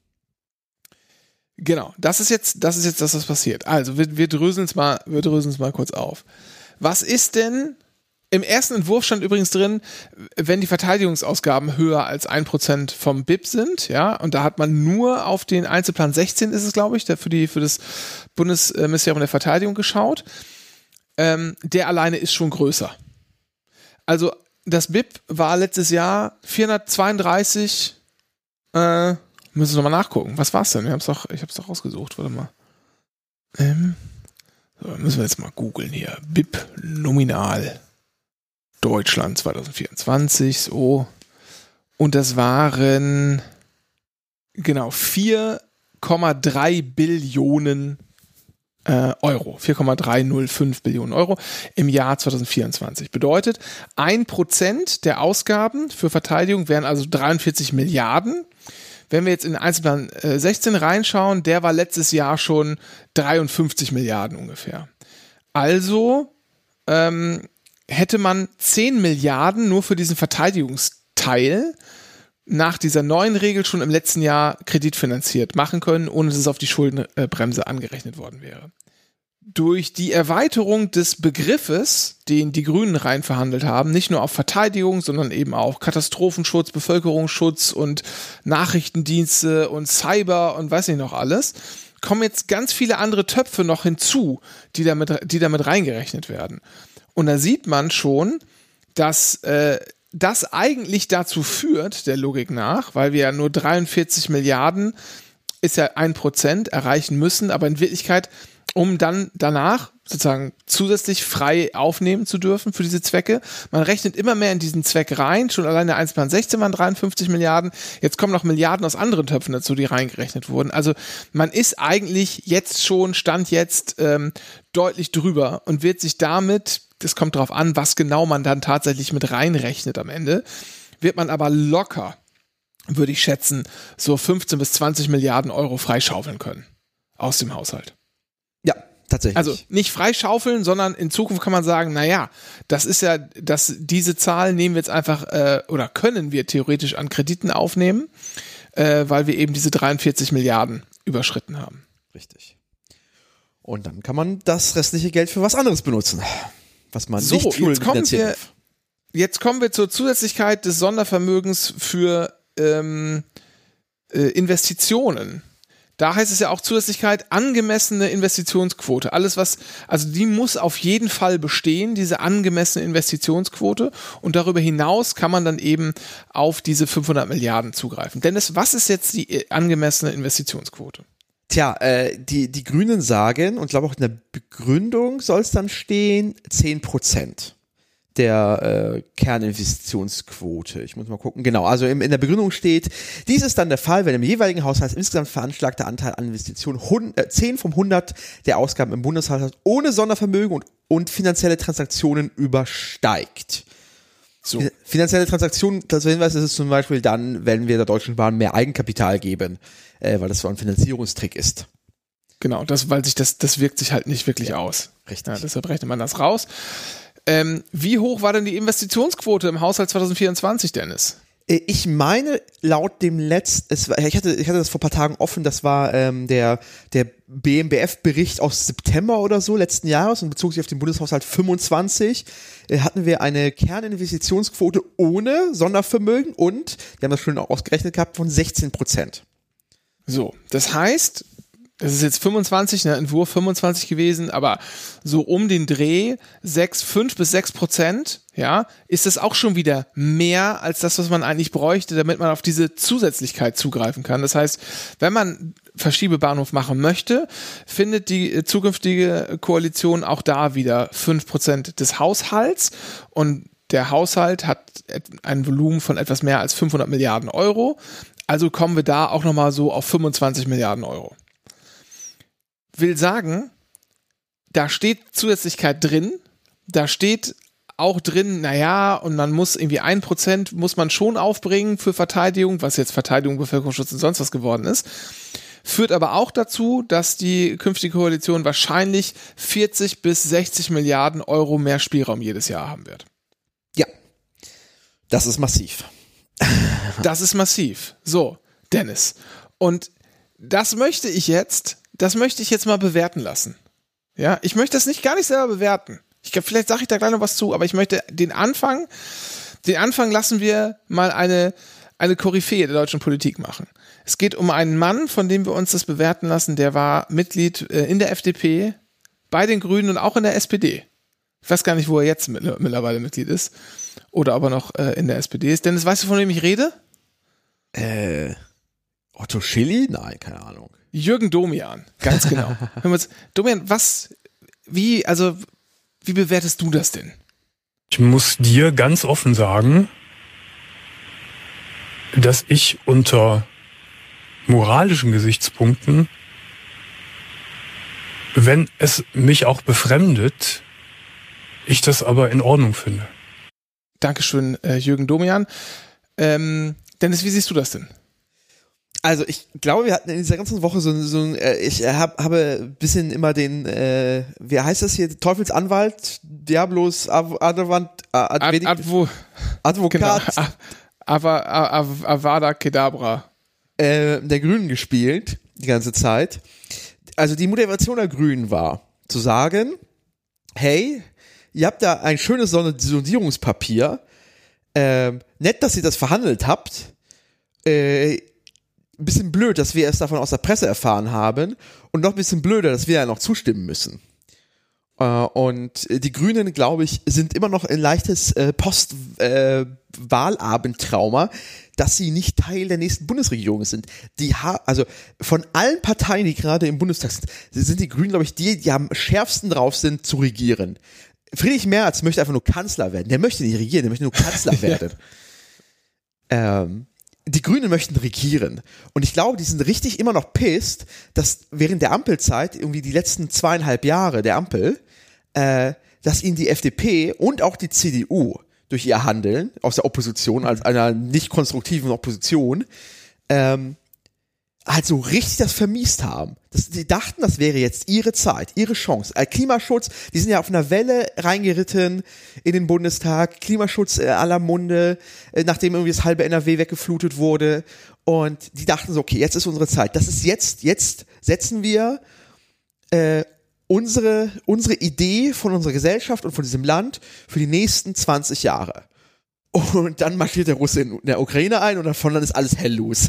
Genau, das ist jetzt, das ist jetzt das, was passiert. Also, wir, wir dröseln es mal, wir dröseln es mal kurz auf. Was ist denn, im ersten Entwurf stand übrigens drin, wenn die Verteidigungsausgaben höher als ein Prozent vom B I P sind, ja, und da hat man nur auf den Einzelplan sechzehn ist es, glaube ich, der für die, für das Bundesministerium der Verteidigung geschaut. Ähm, der alleine ist schon größer. Also, das B I P war letztes Jahr vierhundertzweiunddreißig, äh, müssen wir nochmal nachgucken. Was war's denn? Ich hab's doch, ich hab's doch rausgesucht. Warte mal. Ähm, so, müssen wir jetzt mal googeln hier. B I P nominal. Deutschland zwanzig vierundzwanzig. So. Und das waren genau vier Komma drei Billionen äh, Euro. vier Komma dreihundertfünf Billionen Euro im Jahr zwanzig vierundzwanzig. Bedeutet, ein Prozent der Ausgaben für Verteidigung wären also dreiundvierzig Milliarden. Wenn wir jetzt in den Einzelplan äh, sechzehn reinschauen, der war letztes Jahr schon dreiundfünfzig Milliarden ungefähr. Also ähm, hätte man zehn Milliarden nur für diesen Verteidigungsteil nach dieser neuen Regel schon im letzten Jahr kreditfinanziert machen können, ohne dass es auf die Schuldenbremse angerechnet worden wäre. Durch die Erweiterung des Begriffes, den die Grünen rein verhandelt haben, nicht nur auf Verteidigung, sondern eben auch Katastrophenschutz, Bevölkerungsschutz und Nachrichtendienste und Cyber und weiß nicht noch alles, kommen jetzt ganz viele andere Töpfe noch hinzu, die damit, die damit reingerechnet werden. Und da sieht man schon, dass äh, das eigentlich dazu führt, der Logik nach, weil wir ja nur dreiundvierzig Milliarden, ist ja ein Prozent, erreichen müssen, aber in Wirklichkeit, um dann danach sozusagen zusätzlich frei aufnehmen zu dürfen für diese Zwecke. Man rechnet immer mehr in diesen Zweck rein, schon allein der Einzelplan sechzehn waren dreiundfünfzig Milliarden, jetzt kommen noch Milliarden aus anderen Töpfen dazu, die reingerechnet wurden. Also man ist eigentlich jetzt schon, Stand jetzt, ähm, deutlich drüber und wird sich damit, das kommt drauf an, was genau man dann tatsächlich mit reinrechnet am Ende, wird man aber locker, würde ich schätzen, so fünfzehn bis zwanzig Milliarden Euro freischaufeln können aus dem Haushalt. Ja, tatsächlich. Also nicht freischaufeln, sondern in Zukunft kann man sagen, naja, das ist ja, dass diese Zahl nehmen wir jetzt einfach äh, oder können wir theoretisch an Krediten aufnehmen, äh, weil wir eben diese dreiundvierzig Milliarden überschritten haben. Richtig. Und dann kann man das restliche Geld für was anderes benutzen, was man so, nicht jetzt kommen finanzieren wir, darf. Jetzt kommen wir zur Zusätzlichkeit des Sondervermögens für ähm, äh, Investitionen. Da heißt es ja auch Zusätzlichkeit, angemessene Investitionsquote. Alles was, also die muss auf jeden Fall bestehen, diese angemessene Investitionsquote. Und darüber hinaus kann man dann eben auf diese fünfhundert Milliarden zugreifen. Dennis, was ist jetzt die angemessene Investitionsquote? Tja, äh, die, die Grünen sagen, und ich glaube auch in der Begründung soll es dann stehen, zehn Prozent der äh, Kerninvestitionsquote. Ich muss mal gucken. Genau, also im, in der Begründung steht, dies ist dann der Fall, wenn im jeweiligen Haushalt insgesamt veranschlagter Anteil an Investitionen hund, äh, zehn vom hundert der Ausgaben im Bundeshaushalt ohne Sondervermögen und, und finanzielle Transaktionen übersteigt. So. Finanzielle Transaktionen, das Hinweis ist es zum Beispiel dann, wenn wir der Deutschen Bahn mehr Eigenkapital geben, äh, weil das so ein Finanzierungstrick ist. Genau, das, weil sich das, das wirkt sich halt nicht wirklich ja, aus. Richtig. Ja, deshalb rechnet man das raus. Ähm, wie hoch war denn die Investitionsquote im Haushalt zwanzig vierundzwanzig, Dennis? Ich meine, laut dem letzten, es war, ich hatte, ich hatte das vor ein paar Tagen offen, das war ähm, der, der B M B F-Bericht aus September oder so letzten Jahres und bezog sich auf den Bundeshaushalt fünfundzwanzig, äh, hatten wir eine Kerninvestitionsquote ohne Sondervermögen und, die haben das schon auch ausgerechnet gehabt, von sechzehn Prozent. So, das heißt, das ist jetzt fünfundzwanzig, ne, Entwurf fünfundzwanzig gewesen, aber so um den Dreh sechs, fünf bis sechs Prozent, ja, ist das auch schon wieder mehr als das, was man eigentlich bräuchte, damit man auf diese Zusätzlichkeit zugreifen kann. Das heißt, wenn man Verschiebebahnhof machen möchte, findet die zukünftige Koalition auch da wieder fünf Prozent des Haushalts und der Haushalt hat ein Volumen von etwas mehr als fünfhundert Milliarden Euro. Also kommen wir da auch nochmal so auf fünfundzwanzig Milliarden Euro. Will sagen, da steht Zusätzlichkeit drin, da steht auch drin, naja, und man muss irgendwie ein Prozent muss man schon aufbringen für Verteidigung, was jetzt Verteidigung, Bevölkerungsschutz und sonst was geworden ist, führt aber auch dazu, dass die künftige Koalition wahrscheinlich vierzig bis sechzig Milliarden Euro mehr Spielraum jedes Jahr haben wird. Ja, das ist massiv. Das ist massiv. So, Dennis. Und das möchte ich jetzt Das möchte ich jetzt mal bewerten lassen. Ja, ich möchte das nicht gar nicht selber bewerten. Ich glaube, vielleicht sage ich da gleich noch was zu, aber ich möchte den Anfang, den Anfang lassen wir mal eine, eine Koryphäe der deutschen Politik machen. Es geht um einen Mann, von dem wir uns das bewerten lassen, der war Mitglied äh, in der F D P, bei den Grünen und auch in der S P D. Ich weiß gar nicht, wo er jetzt mit, mittlerweile Mitglied ist. Oder ob er noch äh, in der S P D ist. Dennis, weißt du, von wem ich rede? Äh, Otto Schilly? Nein, keine Ahnung. Jürgen Domian, ganz genau. Hören wir uns, Domian, was, wie, also, wie bewertest du das denn? Ich muss dir ganz offen sagen, dass ich unter moralischen Gesichtspunkten, wenn es mich auch befremdet, ich das aber in Ordnung finde. Dankeschön, äh, Jürgen Domian. Ähm, Dennis, wie siehst du das denn? Also ich glaube, wir hatten in dieser ganzen Woche so, so äh, ich hab, habe ein bisschen immer den, äh, wie heißt das hier, Teufelsanwalt, Diablos, Av- Advant, Ad- Ad- Advo- Advokat, genau. Ava- Av- Avada Kedavra. äh, der Grünen gespielt, die ganze Zeit. Also die Motivation der Grünen war, zu sagen, hey, ihr habt da ein schönes Sondierungspapier, äh, nett, dass ihr das verhandelt habt, äh, ein bisschen blöd, dass wir es davon aus der Presse erfahren haben und noch ein bisschen blöder, dass wir ja noch zustimmen müssen. Äh, und die Grünen, glaube ich, sind immer noch ein leichtes äh, Post-Wahlabend-Trauma, äh, dass sie nicht Teil der nächsten Bundesregierung sind. Die ha- also von allen Parteien, die gerade im Bundestag sind, sind die Grünen, glaube ich, die, die am schärfsten drauf sind, zu regieren. Friedrich Merz möchte einfach nur Kanzler werden. Der möchte nicht regieren, der möchte nur Kanzler werden. ähm, Die Grünen möchten regieren. Und ich glaube, die sind richtig immer noch pissed, dass während der Ampelzeit, irgendwie die letzten zweieinhalb Jahre der Ampel, äh, dass ihnen die F D P und auch die C D U durch ihr Handeln aus der Opposition, als einer nicht konstruktiven Opposition, ähm, halt so richtig das vermiest haben. Das, die dachten, das wäre jetzt ihre Zeit, ihre Chance. Äh, Klimaschutz, die sind ja auf einer Welle reingeritten in den Bundestag. Klimaschutz äh, aller Munde, äh, nachdem irgendwie das halbe N R W weggeflutet wurde. Und die dachten so, okay, jetzt ist unsere Zeit. Das ist jetzt, jetzt setzen wir äh, unsere, unsere Idee von unserer Gesellschaft und von diesem Land für die nächsten zwanzig Jahre. Und dann marschiert der Russe in der Ukraine ein und davon dann ist alles hell los.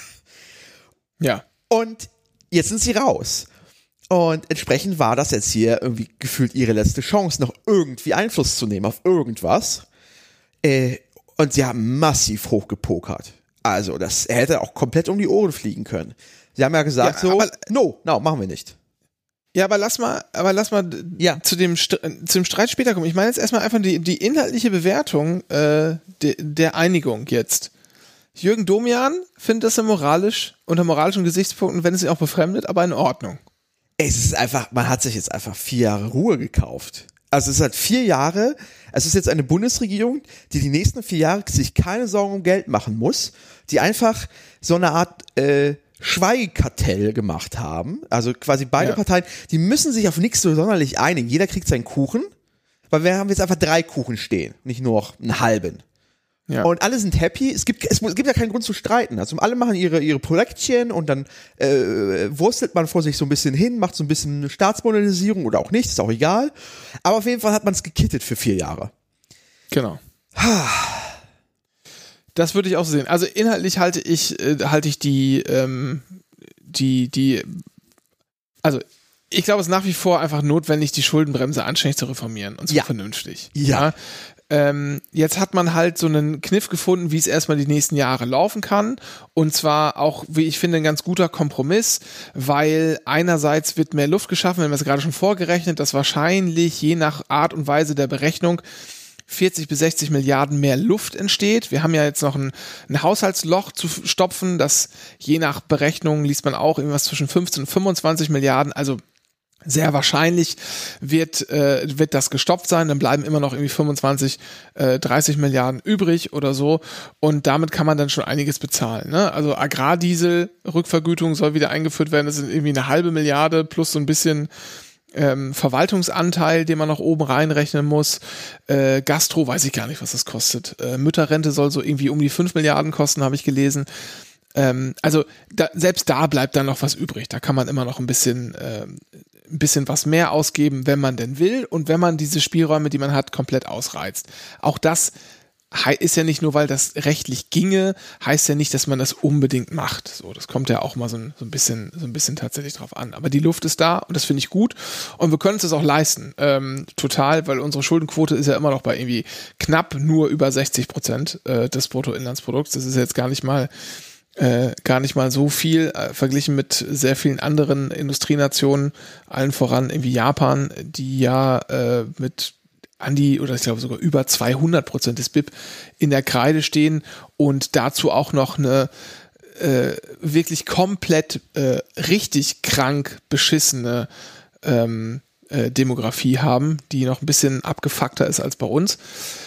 Ja. Und jetzt sind sie raus. Und entsprechend war das jetzt hier irgendwie gefühlt ihre letzte Chance, noch irgendwie Einfluss zu nehmen auf irgendwas. Äh, und sie haben massiv hochgepokert. Also, das hätte auch komplett um die Ohren fliegen können. Sie haben ja gesagt Ja, so, aber- no, no, machen wir nicht. Ja, aber lass mal, aber lass mal Ja. zu dem St- zum Streit später kommen. Ich meine jetzt erstmal einfach die, die inhaltliche Bewertung äh, de, der Einigung jetzt. Jürgen Domian findet das ja moralisch, unter moralischen Gesichtspunkten, wenn es ihn auch befremdet, aber in Ordnung. Es ist einfach, man hat sich jetzt einfach vier Jahre Ruhe gekauft. Also es ist halt vier Jahre, es ist jetzt eine Bundesregierung, die die nächsten vier Jahre sich keine Sorgen um Geld machen muss, die einfach so eine Art äh, Schweigekartell gemacht haben. Also quasi beide Ja. Parteien, die müssen sich auf nichts so sonderlich einigen. Jeder kriegt seinen Kuchen, weil wir haben jetzt einfach drei Kuchen stehen, nicht nur noch einen halben. Ja. Und alle sind happy. Es gibt, es, es gibt ja keinen Grund zu streiten. Also alle machen ihre, ihre Projektchen und dann äh, wurstelt man vor sich so ein bisschen hin, macht so ein bisschen Staatsmodernisierung oder auch nicht, ist auch egal. Aber auf jeden Fall hat man es gekittet für vier Jahre. Genau. Das würde ich auch so sehen. Also inhaltlich halte ich, äh, halte ich die, ähm, die, die, also ich glaube, es ist nach wie vor einfach notwendig, die Schuldenbremse anständig zu reformieren und zwar Ja. vernünftig. Ja. Ähm, jetzt hat man halt so einen Kniff gefunden, wie es erstmal die nächsten Jahre laufen kann. Und zwar auch, wie ich finde, ein ganz guter Kompromiss, weil einerseits wird mehr Luft geschaffen, wir haben es gerade schon vorgerechnet, dass wahrscheinlich je nach Art und Weise der Berechnung vierzig bis sechzig Milliarden mehr Luft entsteht. Wir haben ja jetzt noch ein, ein Haushaltsloch zu stopfen, das je nach Berechnung liest man auch irgendwas zwischen fünfzehn und fünfundzwanzig Milliarden, also sehr wahrscheinlich wird, äh, wird das gestopft sein, dann bleiben immer noch irgendwie fünfundzwanzig, äh, dreißig Milliarden übrig oder so und damit kann man dann schon einiges bezahlen. Ne? Also Agrardiesel, Rückvergütung soll wieder eingeführt werden, das sind irgendwie eine halbe Milliarde plus so ein bisschen ähm, Verwaltungsanteil, den man noch oben reinrechnen muss. Äh, Gastro, weiß ich gar nicht, was das kostet. Äh, Mütterrente soll so irgendwie um die fünf Milliarden kosten, habe ich gelesen. Ähm, also da, selbst da bleibt dann noch was übrig. Da kann man immer noch ein bisschen ähm, ein bisschen was mehr ausgeben, wenn man denn will und wenn man diese Spielräume, die man hat, komplett ausreizt. Auch das ist ja nicht nur, weil das rechtlich ginge, heißt ja nicht, dass man das unbedingt macht. So, das kommt ja auch mal so ein, so ein bisschen, so ein bisschen tatsächlich drauf an. Aber die Luft ist da und das finde ich gut und wir können uns das auch leisten. Ähm, total, weil unsere Schuldenquote ist ja immer noch bei irgendwie knapp nur über sechzig Prozent äh, des Bruttoinlandsprodukts. Das ist jetzt gar nicht mal Äh, gar nicht mal so viel, äh, verglichen mit sehr vielen anderen Industrienationen, allen voran irgendwie Japan, die ja äh, mit an die, oder ich glaube sogar über zweihundert Prozent des B I P in der Kreide stehen und dazu auch noch eine äh, wirklich komplett äh, richtig krank beschissene ähm, äh, Demografie haben, die noch ein bisschen abgefuckter ist als bei uns.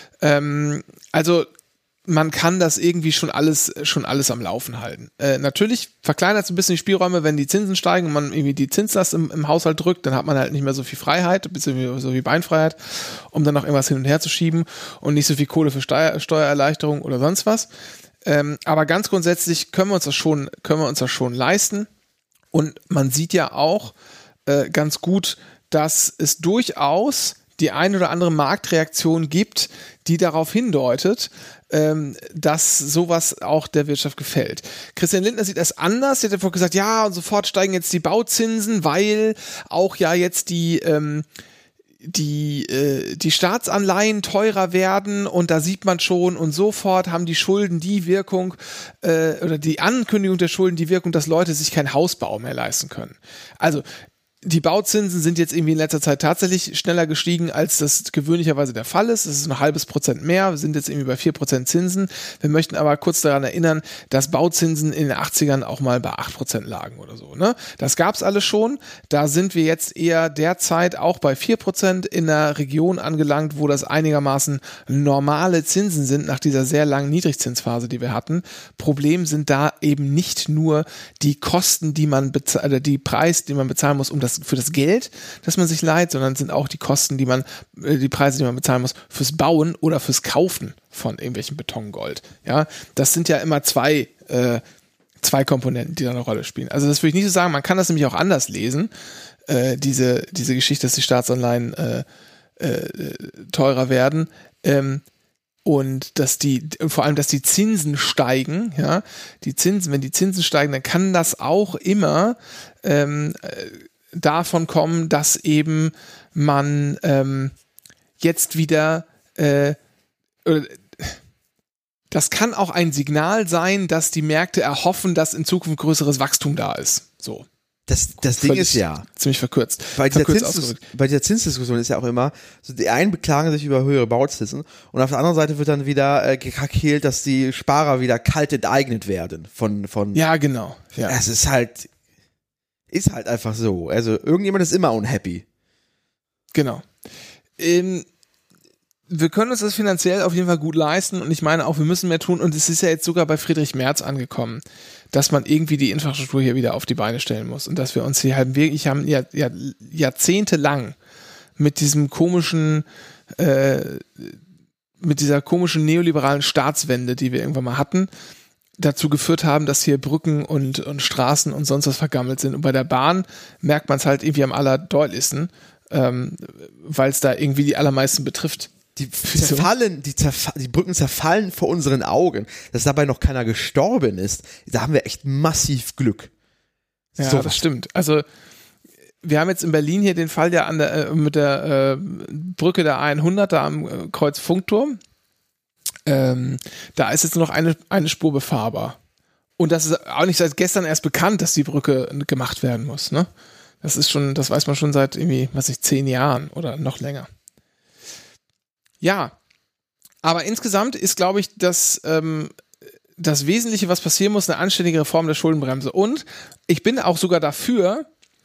Ähm, also man kann das irgendwie schon alles schon alles am Laufen halten. Äh, natürlich verkleinert es ein bisschen die Spielräume, wenn die Zinsen steigen und man irgendwie die Zinslast im, im Haushalt drückt, dann hat man halt nicht mehr so viel Freiheit, ein bisschen so wie Beinfreiheit, um dann noch irgendwas hin und her zu schieben und nicht so viel Kohle für Steuer, Steuererleichterung oder sonst was. Ähm, aber ganz grundsätzlich können wir uns das schon, können wir uns das schon leisten. Und man sieht ja auch äh, ganz gut, dass es durchaus die ein oder andere Marktreaktion gibt, die darauf hindeutet, ähm, dass sowas auch der Wirtschaft gefällt. Christian Lindner sieht das anders. Er hat davor gesagt, ja, und sofort steigen jetzt die Bauzinsen, weil auch ja jetzt die ähm, die äh, die Staatsanleihen teurer werden und da sieht man schon und sofort haben die Schulden die Wirkung äh, oder die Ankündigung der Schulden die Wirkung, dass Leute sich keinen Hausbau mehr leisten können. Also die Bauzinsen sind jetzt irgendwie in letzter Zeit tatsächlich schneller gestiegen, als das gewöhnlicherweise der Fall ist. Es ist ein halbes Prozent mehr. Wir sind jetzt irgendwie bei vier Prozent Zinsen. Wir möchten aber kurz daran erinnern, dass Bauzinsen in den achtzigern auch mal bei acht Prozent lagen oder so. Ne? Das gab's alles schon. Da sind wir jetzt eher derzeit auch bei vier Prozent in einer Region angelangt, wo das einigermaßen normale Zinsen sind nach dieser sehr langen Niedrigzinsphase, die wir hatten. Problem sind da eben nicht nur die Kosten, die man bezahlt, die Preis, die man bezahlen muss, um das für das Geld, das man sich leiht, sondern sind auch die Kosten, die man, die Preise, die man bezahlen muss, fürs Bauen oder fürs Kaufen von irgendwelchen Betongold. Ja, das sind ja immer zwei, äh, zwei Komponenten, die da eine Rolle spielen. Also das würde ich nicht so sagen, man kann das nämlich auch anders lesen, äh, diese, diese Geschichte, dass die Staatsanleihen äh, äh, teurer werden. Ähm, Und dass die, vor allem, dass die Zinsen steigen, ja, die Zinsen, wenn die Zinsen steigen, dann kann das auch immer ähm, davon kommen, dass eben man ähm, jetzt wieder äh, das kann auch ein Signal sein, dass die Märkte erhoffen, dass in Zukunft größeres Wachstum da ist. So. Das, das Ding ist ja ziemlich verkürzt. Bei dieser, verkürzt Zins, bei dieser Zinsdiskussion ist ja auch immer, so die einen beklagen sich über höhere Bauzinsen und auf der anderen Seite wird dann wieder äh, gekrakelt, dass die Sparer wieder kalt enteignet werden von von. Ja, genau. Ja. Es ist halt ist halt einfach so. Also irgendjemand ist immer unhappy. Genau. ähm, wir können uns das finanziell auf jeden Fall gut leisten und ich meine auch, wir müssen mehr tun und es ist ja jetzt sogar bei Friedrich Merz angekommen, dass man irgendwie die Infrastruktur hier wieder auf die Beine stellen muss und dass wir uns hier halt wirklich haben ja, ja, jahrzehntelang mit diesem komischen äh, mit dieser komischen neoliberalen Staatswende, die wir irgendwann mal hatten, dazu geführt haben, dass hier Brücken und, und Straßen und sonst was vergammelt sind. Und bei der Bahn merkt man es halt irgendwie am allerdeutlichsten, ähm, weil es da irgendwie die allermeisten betrifft. Die zerfallen, die, zerfa- die Brücken zerfallen vor unseren Augen. Dass dabei noch keiner gestorben ist, da haben wir echt massiv Glück. Ja, so das stimmt. Also wir haben jetzt in Berlin hier den Fall ja an der, äh, mit der äh, Brücke der hundert da am äh, Kreuz Funkturm. Ähm, da ist jetzt nur noch eine, eine Spur befahrbar. Und das ist auch nicht seit gestern erst bekannt, dass die Brücke gemacht werden muss. Ne? Das ist schon, das weiß man schon seit irgendwie, was weiß ich, zehn Jahren oder noch länger. Ja, aber insgesamt ist, glaube ich, das, ähm, das Wesentliche, was passieren muss, eine anständige Reform der Schuldenbremse. Und ich bin auch sogar dafür,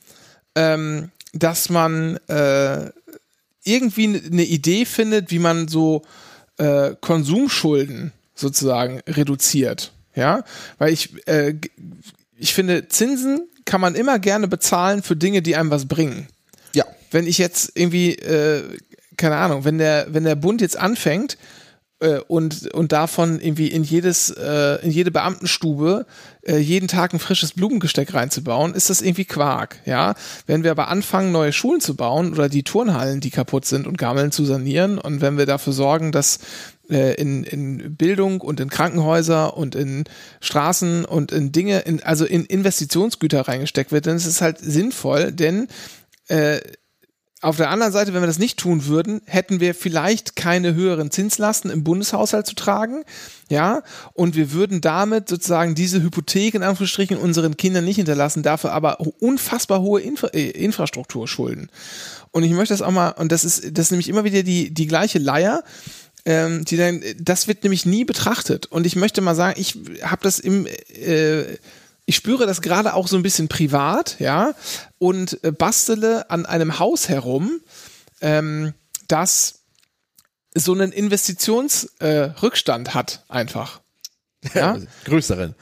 ähm, dass man äh, irgendwie eine Idee findet, wie man so äh, Konsumschulden sozusagen reduziert. Ja, weil ich, äh, ich finde, Zinsen kann man immer gerne bezahlen für Dinge, die einem was bringen. Ja. Wenn ich jetzt irgendwie, äh, keine Ahnung, wenn der, wenn der Bund jetzt anfängt äh, und, und davon irgendwie in jedes, äh, in jede Beamtenstube äh, jeden Tag ein frisches Blumengesteck reinzubauen, ist das irgendwie Quark, ja. Wenn wir aber anfangen, neue Schulen zu bauen oder die Turnhallen, die kaputt sind und gammeln, zu sanieren und wenn wir dafür sorgen, dass äh, in, in Bildung und in Krankenhäuser und in Straßen und in Dinge, in, also in Investitionsgüter reingesteckt wird, dann ist es halt sinnvoll, denn äh, auf der anderen Seite, wenn wir das nicht tun würden, hätten wir vielleicht keine höheren Zinslasten im Bundeshaushalt zu tragen, ja, und wir würden damit sozusagen diese Hypothek in Anführungsstrichen unseren Kindern nicht hinterlassen, dafür aber unfassbar hohe Infra- äh, Infrastrukturschulden. Und ich möchte das auch mal, und das ist, das ist nämlich immer wieder die, die gleiche Leier, ähm, die dann, das wird nämlich nie betrachtet. Und ich möchte mal sagen, ich habe das im, äh, ich spüre das gerade auch so ein bisschen privat, ja, und äh, bastele an einem Haus herum, ähm, das so einen Investitionsrückstand äh, hat, einfach. Ja? Größeren.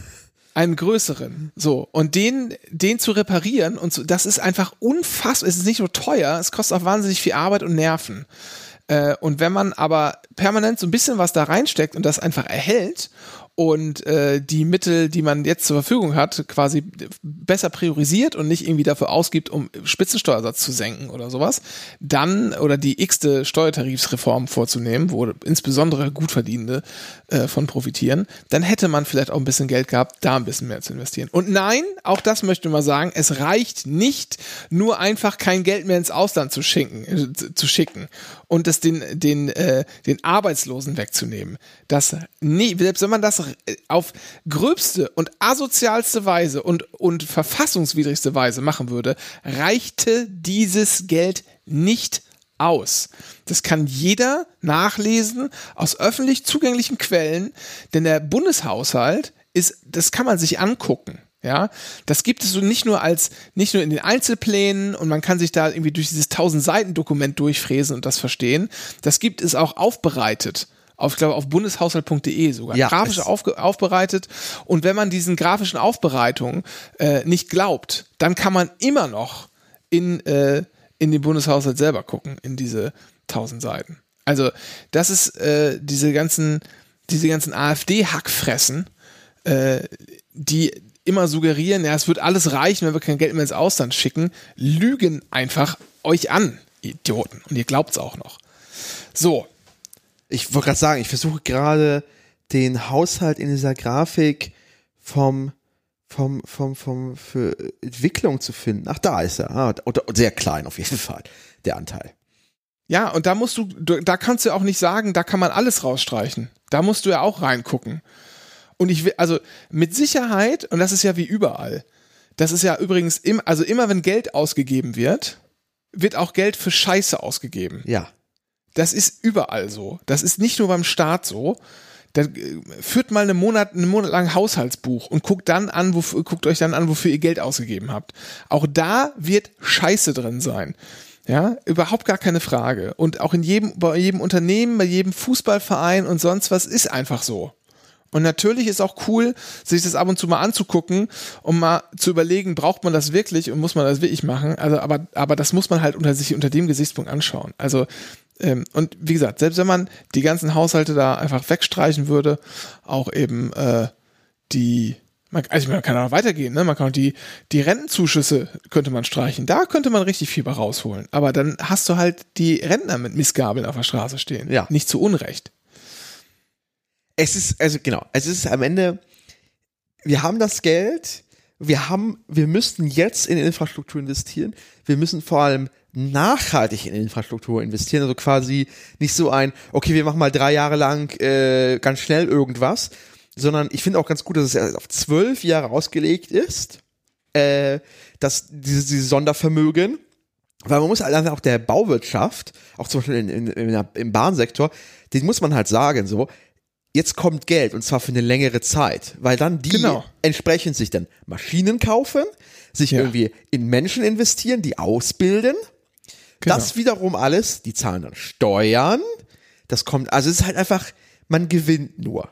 Einen größeren. So. Und den, den zu reparieren, und so, das ist einfach unfassbar. Es ist nicht nur teuer, es kostet auch wahnsinnig viel Arbeit und Nerven. Äh, und wenn man aber permanent so ein bisschen was da reinsteckt und das einfach erhält und äh, die Mittel, die man jetzt zur Verfügung hat, quasi besser priorisiert und nicht irgendwie dafür ausgibt, um Spitzensteuersatz zu senken oder sowas, dann oder die x-te Steuertarifsreform vorzunehmen, wo insbesondere Gutverdienende äh, von profitieren, dann hätte man vielleicht auch ein bisschen Geld gehabt, da ein bisschen mehr zu investieren. Und nein, auch das möchte ich mal sagen, es reicht nicht, nur einfach kein Geld mehr ins Ausland zu schicken, äh, zu schicken und das den, den, äh, den Arbeitslosen wegzunehmen. Das nie, selbst wenn man das auf gröbste und asozialste Weise und, und verfassungswidrigste Weise machen würde, reichte dieses Geld nicht aus. Das kann jeder nachlesen aus öffentlich zugänglichen Quellen, denn der Bundeshaushalt ist, das kann man sich angucken. Ja, das gibt es so nicht nur als, nicht nur in den Einzelplänen und man kann sich da irgendwie durch dieses tausend Seiten Dokument durchfräsen und das verstehen. Das gibt es auch aufbereitet. Auf, ich glaube, auf bundeshaushalt punkt de sogar. Ja, grafisch auf, aufbereitet. Und wenn man diesen grafischen Aufbereitungen äh, nicht glaubt, dann kann man immer noch in, äh, in den Bundeshaushalt selber gucken, in diese tausend Seiten. Also, das ist äh, diese ganzen, diese ganzen AfD-Hackfressen, äh, die immer suggerieren, ja, es wird alles reichen, wenn wir kein Geld mehr ins Ausland schicken, lügen einfach euch an, Idioten. Und ihr glaubt's auch noch. So. Ich wollte gerade sagen, ich versuche gerade den Haushalt in dieser Grafik vom, vom, vom, vom, für Entwicklung zu finden. Ach, da ist er. Ah, sehr klein auf jeden Fall, der Anteil. Ja, und da musst du, da kannst du auch nicht sagen, da kann man alles rausstreichen. Da musst du ja auch reingucken. Und ich will, also mit Sicherheit, und das ist ja wie überall, das ist ja übrigens, im, also immer wenn Geld ausgegeben wird, wird auch Geld für Scheiße ausgegeben. Ja. Das ist überall so. Das ist nicht nur beim Staat so. Da führt mal einen Monat, einen Monat lang Haushaltsbuch und guckt dann an, wofür, guckt euch dann an, wofür ihr Geld ausgegeben habt. Auch da wird Scheiße drin sein. Ja, überhaupt gar keine Frage. Und auch in jedem, bei jedem Unternehmen, bei jedem Fußballverein und sonst was ist einfach so. Und natürlich ist auch cool, sich das ab und zu mal anzugucken, um mal zu überlegen, braucht man das wirklich und muss man das wirklich machen? Also, aber, aber das muss man halt unter sich unter dem Gesichtspunkt anschauen. Also, ähm, und wie gesagt, selbst wenn man die ganzen Haushalte da einfach wegstreichen würde, auch eben äh, die, man, also man kann auch weitergehen, ne? Man kann auch die, die Rentenzuschüsse könnte man streichen. Da könnte man richtig viel bei rausholen. Aber dann hast du halt die Rentner mit Missgabeln auf der Straße stehen. Ja. Nicht zu Unrecht. Es ist, also genau, es ist am Ende, wir haben das Geld, wir haben, wir müssten jetzt in Infrastruktur investieren, wir müssen vor allem nachhaltig in Infrastruktur investieren, also quasi nicht so ein, okay, wir machen mal drei Jahre lang äh, ganz schnell irgendwas, sondern ich finde auch ganz gut, dass es auf zwölf Jahre ausgelegt ist, äh, dass diese, diese Sondervermögen, weil man muss halt einfach auch der Bauwirtschaft, auch zum Beispiel in, in, in der, im Bahnsektor, den muss man halt sagen, so, jetzt kommt Geld und zwar für eine längere Zeit, weil dann die genau. entsprechend sich dann Maschinen kaufen, sich ja. irgendwie in Menschen investieren, die ausbilden. Genau. Das wiederum alles, die zahlen dann Steuern. Das kommt, also es ist halt einfach, man gewinnt nur.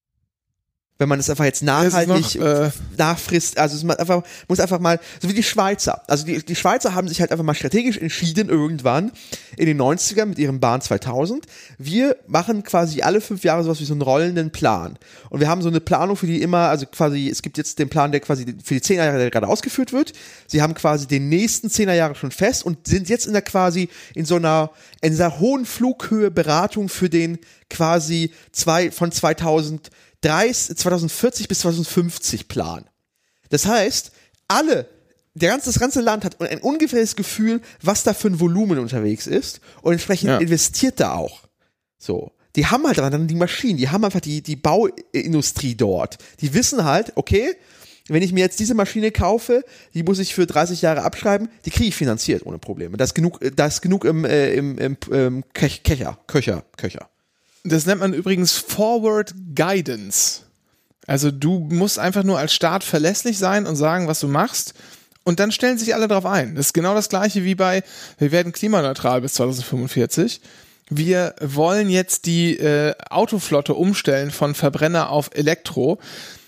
Wenn man es einfach jetzt nachhaltig noch, äh, nachfrisst, also es muss einfach, muss einfach mal, so wie die Schweizer. Also die, die Schweizer haben sich halt einfach mal strategisch entschieden irgendwann in den neunzigern mit ihrem Bahn zweitausend. Wir machen quasi alle fünf Jahre sowas wie so einen rollenden Plan. Und wir haben so eine Planung für die immer, also quasi, es gibt jetzt den Plan, der quasi für die zehner Jahre, der gerade ausgeführt wird. Sie haben quasi den nächsten zehner Jahre schon fest und sind jetzt in der quasi, in so einer, in dieser hohen Flughöhe Beratung für den quasi zwei, von zweitausend zweitausendvierzig bis zweitausendfünfzig Plan. Das heißt, alle, der ganze, das ganze Land hat ein ungefähres Gefühl, was da für ein Volumen unterwegs ist und entsprechend ja. investiert da auch. So. Die haben halt dann die Maschinen, die haben einfach die, die Bauindustrie dort. Die wissen halt, okay, wenn ich mir jetzt diese Maschine kaufe, die muss ich für dreißig Jahre abschreiben, die kriege ich finanziert ohne Probleme. Da ist genug, da ist genug im, äh, im, im, im Köcher, Köcher, Köcher. Das nennt man übrigens Forward Guidance. Also du musst einfach nur als Staat verlässlich sein und sagen, was du machst. Und dann stellen sich alle darauf ein. Das ist genau das Gleiche wie bei, wir werden klimaneutral bis zweitausendfünfundvierzig. Wir wollen jetzt die äh, Autoflotte umstellen von Verbrenner auf Elektro.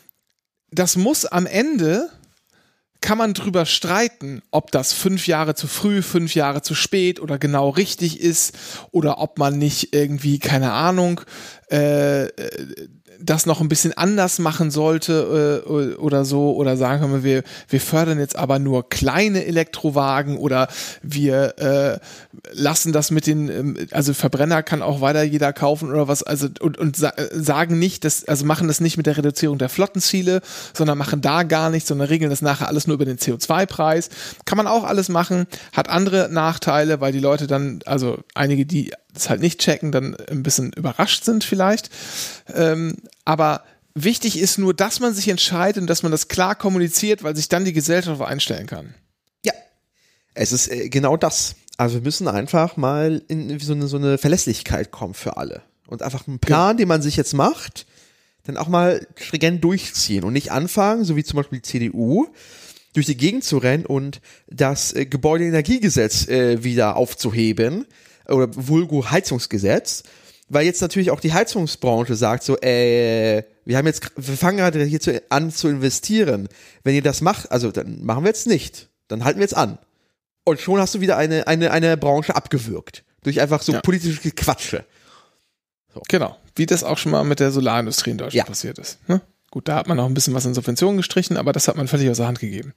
Das muss am Ende, kann man drüber streiten, ob das fünf Jahre zu früh, fünf Jahre zu spät oder genau richtig ist oder ob man nicht irgendwie, keine Ahnung, äh, das noch ein bisschen anders machen sollte äh, oder so, oder sagen wir, wir, wir fördern jetzt aber nur kleine Elektrowagen oder wir äh, lassen das mit den, also Verbrenner kann auch weiter jeder kaufen oder was, also und, und sa- sagen nicht, dass, also machen das nicht mit der Reduzierung der Flottenziele, sondern machen da gar nichts, sondern regeln das nachher alles nur über den C O zwei Preis. Kann man auch alles machen, hat andere Nachteile, weil die Leute dann, also einige, die das halt nicht checken, dann ein bisschen überrascht sind vielleicht. Ähm, aber wichtig ist nur, dass man sich entscheidet und dass man das klar kommuniziert, weil sich dann die Gesellschaft darauf einstellen kann. Ja, es ist äh, genau das. Also wir müssen einfach mal in so eine, so eine Verlässlichkeit kommen für alle. Und einfach einen Plan, den man sich jetzt macht, dann auch mal stringent durchziehen und nicht anfangen, so wie zum Beispiel die C D U, durch die Gegend zu rennen und das äh, Gebäudeenergiegesetz äh, wieder aufzuheben, oder Vulgo Heizungsgesetz, weil jetzt natürlich auch die Heizungsbranche sagt so, äh, wir haben jetzt, wir fangen gerade hier zu, an zu investieren. Wenn ihr das macht, also dann machen wir jetzt nicht. Dann halten wir jetzt an. Und schon hast du wieder eine, eine, eine Branche abgewürgt. Durch einfach so ja. politische Gequatsche. So. Genau. Wie das auch schon mal mit der Solarindustrie in Deutschland ja. passiert ist. Ne? Gut, da hat man auch ein bisschen was in Subventionen gestrichen, aber das hat man völlig aus der Hand gegeben.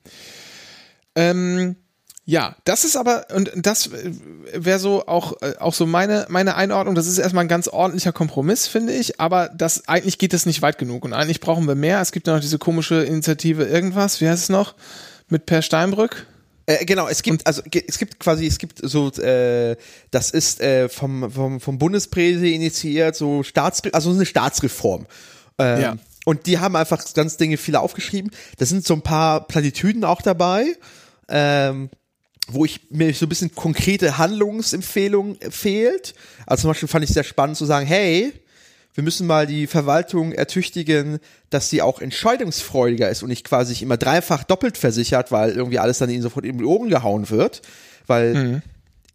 Ähm, Ja, das ist aber, und das wäre so auch, auch so meine, meine Einordnung, das ist erstmal ein ganz ordentlicher Kompromiss, finde ich, aber das, eigentlich geht das nicht weit genug und eigentlich brauchen wir mehr. Es gibt ja noch diese komische Initiative irgendwas, wie heißt es noch, mit Per Steinbrück? Äh, genau, es gibt, also es gibt quasi, es gibt so, äh, das ist äh, vom, vom, vom Bundespräsident initiiert, so Staats, also eine Staatsreform. Ähm, ja. Und die haben einfach ganz Dinge viele aufgeschrieben. Da sind so ein paar Plattitüden auch dabei. Ähm, wo ich mir so ein bisschen konkrete Handlungsempfehlung fehlt. Also zum Beispiel fand ich sehr spannend zu sagen, hey, wir müssen mal die Verwaltung ertüchtigen, dass sie auch entscheidungsfreudiger ist und nicht quasi sich immer dreifach doppelt versichert, weil irgendwie alles dann ihnen sofort in die Ohren gehauen wird. Weil mhm.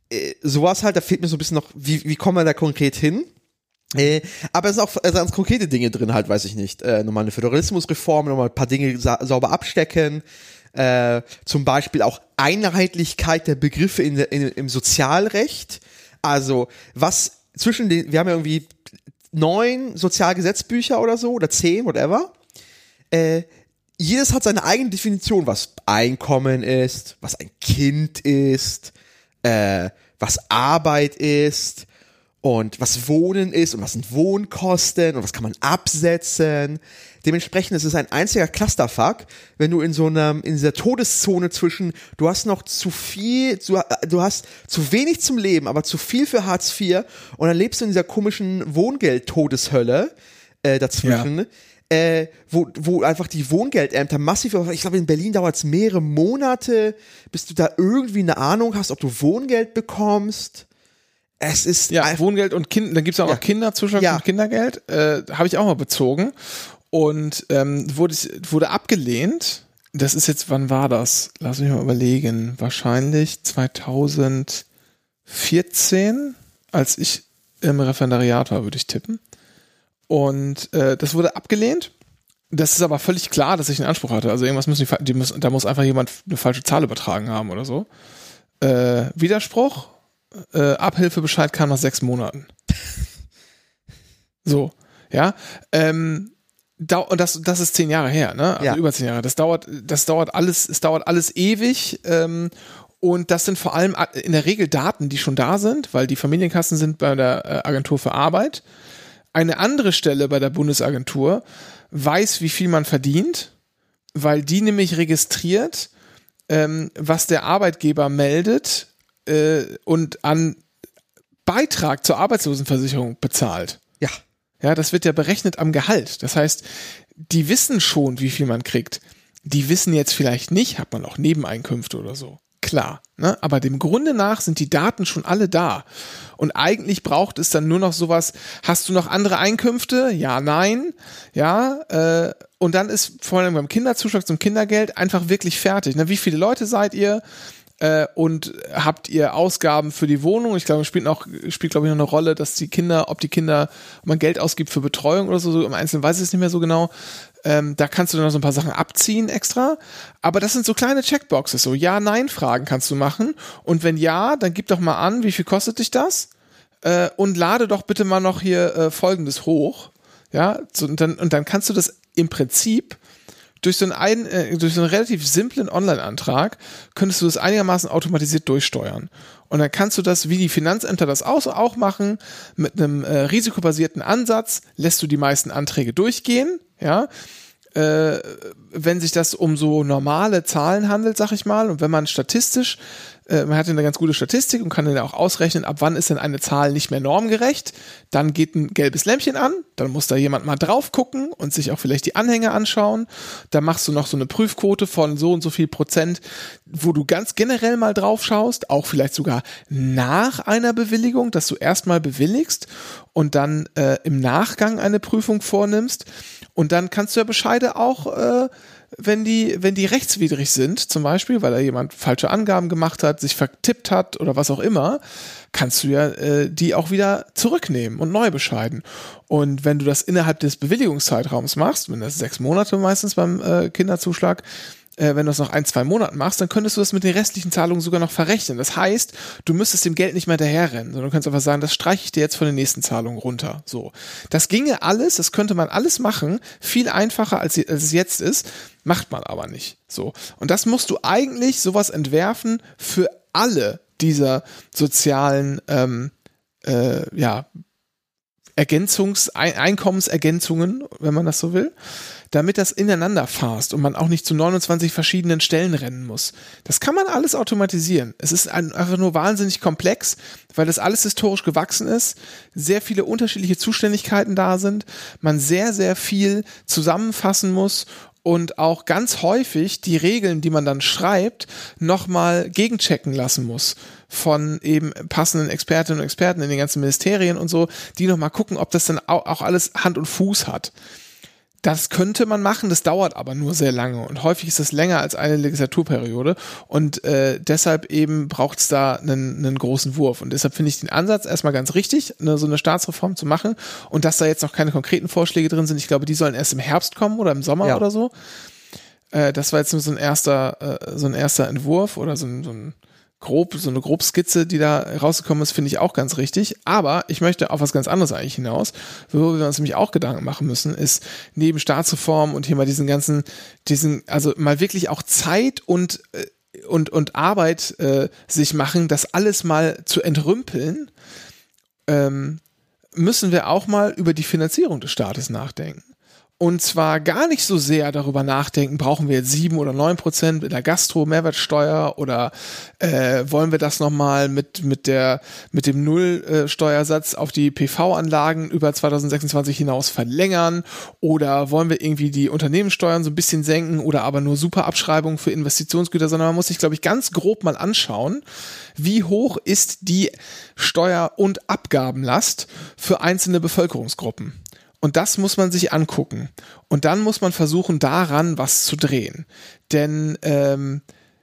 äh, sowas halt, da fehlt mir so ein bisschen noch, wie, wie kommen wir da konkret hin? Äh, aber es sind auch äh, ganz konkrete Dinge drin halt, weiß ich nicht. Äh, nochmal eine Föderalismusreform, nochmal ein paar Dinge sa- sauber abstecken. Äh, zum Beispiel auch Einheitlichkeit der Begriffe in, der- in, im Sozialrecht. Also was zwischen den, wir haben ja irgendwie neun Sozialgesetzbücher oder so, oder zehn, whatever. Äh, jedes hat seine eigene Definition, was Einkommen ist, was ein Kind ist, äh, was Arbeit ist und was Wohnen ist und was sind Wohnkosten und was kann man absetzen. Dementsprechend ist es ein einziger Clusterfuck, wenn du in so einer, in dieser Todeszone zwischen, du hast noch zu viel, du, du hast zu wenig zum Leben, aber zu viel für Hartz vier und dann lebst du in dieser komischen Wohngeld-Todeshölle äh, dazwischen. Ja. Äh, wo, wo einfach die Wohngeldämter massiv, ich glaube in Berlin dauert es mehrere Monate, bis du da irgendwie eine Ahnung hast, ob du Wohngeld bekommst. Es ist ja Wohngeld und Kind, dann gibt's auch ja. noch Kinderzuschlag ja. und Kindergeld, äh, habe ich auch mal bezogen und ähm, wurde, wurde abgelehnt. Das ist jetzt, wann war das? Lass mich mal überlegen. Wahrscheinlich zweitausendvierzehn, als ich im Referendariat war, würde ich tippen. Und äh, das wurde abgelehnt. Das ist aber völlig klar, dass ich einen Anspruch hatte. Also irgendwas müssen die, die müssen, da muss einfach jemand eine falsche Zahl übertragen haben oder so. Äh, Widerspruch, äh, Abhilfebescheid kam nach sechs Monaten. So, ja. Ähm, da, und das, das ist zehn Jahre her, ne? Also ja. über zehn Jahre. Das dauert, das dauert alles, es dauert alles ewig. Ähm, und das sind vor allem in der Regel Daten, die schon da sind, weil die Familienkassen sind bei der Agentur für Arbeit. Eine andere Stelle bei der Bundesagentur weiß, wie viel man verdient, weil die nämlich registriert, ähm, was der Arbeitgeber meldet äh, und an Beitrag zur Arbeitslosenversicherung bezahlt. Ja. Ja, das wird ja berechnet am Gehalt. Das heißt, die wissen schon, wie viel man kriegt. Die wissen jetzt vielleicht nicht, hat man auch Nebeneinkünfte oder so. Klar, ne? Aber dem Grunde nach sind die Daten schon alle da. Und eigentlich braucht es dann nur noch sowas, hast du noch andere Einkünfte? Ja, nein, ja, äh, und dann ist vor allem beim Kinderzuschlag zum Kindergeld einfach wirklich fertig. Ne? Wie viele Leute seid ihr? Äh, und habt ihr Ausgaben für die Wohnung? Ich glaube, es spielt noch, spielt glaube ich noch eine Rolle, dass die Kinder, ob die Kinder, ob man Geld ausgibt für Betreuung oder so, so im Einzelnen weiß ich es nicht mehr so genau. Ähm, da kannst du dann noch so ein paar Sachen abziehen extra. Aber das sind so kleine Checkboxes, so Ja-Nein-Fragen kannst du machen. Und wenn ja, dann gib doch mal an, wie viel kostet dich das? Äh, und lade doch bitte mal noch hier äh, Folgendes hoch. Ja, so, und, dann, und dann kannst du das im Prinzip durch so einen, ein, äh, durch so einen relativ simplen Online-Antrag könntest du das einigermaßen automatisiert durchsteuern. Und dann kannst du das, wie die Finanzämter das auch, auch machen, mit einem äh, risikobasierten Ansatz, lässt du die meisten Anträge durchgehen, ja, äh, wenn sich das um so normale Zahlen handelt, sag ich mal, und wenn man statistisch, äh, man hat eine ganz gute Statistik und kann dann auch ausrechnen, ab wann ist denn eine Zahl nicht mehr normgerecht, dann geht ein gelbes Lämpchen an, dann muss da jemand mal drauf gucken und sich auch vielleicht die Anhänge anschauen, dann machst du noch so eine Prüfquote von so und so viel Prozent, wo du ganz generell mal drauf schaust, auch vielleicht sogar nach einer Bewilligung, dass du erstmal bewilligst und dann äh, im Nachgang eine Prüfung vornimmst. Und dann kannst du ja Bescheide auch, äh, wenn die, wenn die rechtswidrig sind, zum Beispiel, weil da jemand falsche Angaben gemacht hat, sich vertippt hat oder was auch immer, kannst du ja äh, die auch wieder zurücknehmen und neu bescheiden. Und wenn du das innerhalb des Bewilligungszeitraums machst, wenn das sechs Monate meistens beim äh, Kinderzuschlag, äh, wenn du das noch ein, zwei Monaten machst, dann könntest du das mit den restlichen Zahlungen sogar noch verrechnen. Das heißt, du müsstest dem Geld nicht mehr hinterherrennen, sondern du kannst einfach sagen, das streiche ich dir jetzt von den nächsten Zahlungen runter. So, das ginge alles, das könnte man alles machen, viel einfacher als, als es jetzt ist, macht man aber nicht. So, und das musst du eigentlich sowas entwerfen für alle dieser sozialen ähm, äh, ja, Ergänzungs-, Einkommensergänzungen, wenn man das so will, damit das ineinander fasst und man auch nicht zu neunundzwanzig verschiedenen Stellen rennen muss. Das kann man alles automatisieren. Es ist einfach nur wahnsinnig komplex, weil das alles historisch gewachsen ist, sehr viele unterschiedliche Zuständigkeiten da sind, man sehr, sehr viel zusammenfassen muss und auch ganz häufig die Regeln, die man dann schreibt, nochmal gegenchecken lassen muss von eben passenden Expertinnen und Experten in den ganzen Ministerien und so, die nochmal gucken, ob das dann auch alles Hand und Fuß hat. Das könnte man machen, das dauert aber nur sehr lange und häufig ist das länger als eine Legislaturperiode und äh, deshalb eben braucht es da einen, einen großen Wurf und deshalb finde ich den Ansatz erstmal ganz richtig, eine, so eine Staatsreform zu machen und dass da jetzt noch keine konkreten Vorschläge drin sind, ich glaube, die sollen erst im Herbst kommen oder im Sommer Ja. oder so. Äh, das war jetzt nur so ein erster, äh, so ein erster Entwurf oder so ein, so ein grob, so eine Grobskizze, die da rausgekommen ist, finde ich auch ganz richtig. Aber ich möchte auf was ganz anderes eigentlich hinaus, worüber wir uns nämlich auch Gedanken machen müssen, ist neben Staatsreform und hier mal diesen ganzen, diesen, also mal wirklich auch Zeit und und und Arbeit äh, sich machen, das alles mal zu entrümpeln, ähm, müssen wir auch mal über die Finanzierung des Staates nachdenken. Und zwar gar nicht so sehr darüber nachdenken, brauchen wir jetzt sieben oder neun Prozent mit der Gastro-Mehrwertsteuer oder äh, wollen wir das nochmal mit, mit der, mit dem Null-Steuersatz auf die P V-Anlagen über zwanzig sechsundzwanzig hinaus verlängern oder wollen wir irgendwie die Unternehmenssteuern so ein bisschen senken oder aber nur Superabschreibungen für Investitionsgüter, sondern man muss sich, glaube ich, ganz grob mal anschauen, wie hoch ist die Steuer- und Abgabenlast für einzelne Bevölkerungsgruppen. Und das muss man sich angucken. Und dann muss man versuchen, daran was zu drehen. Denn ähm,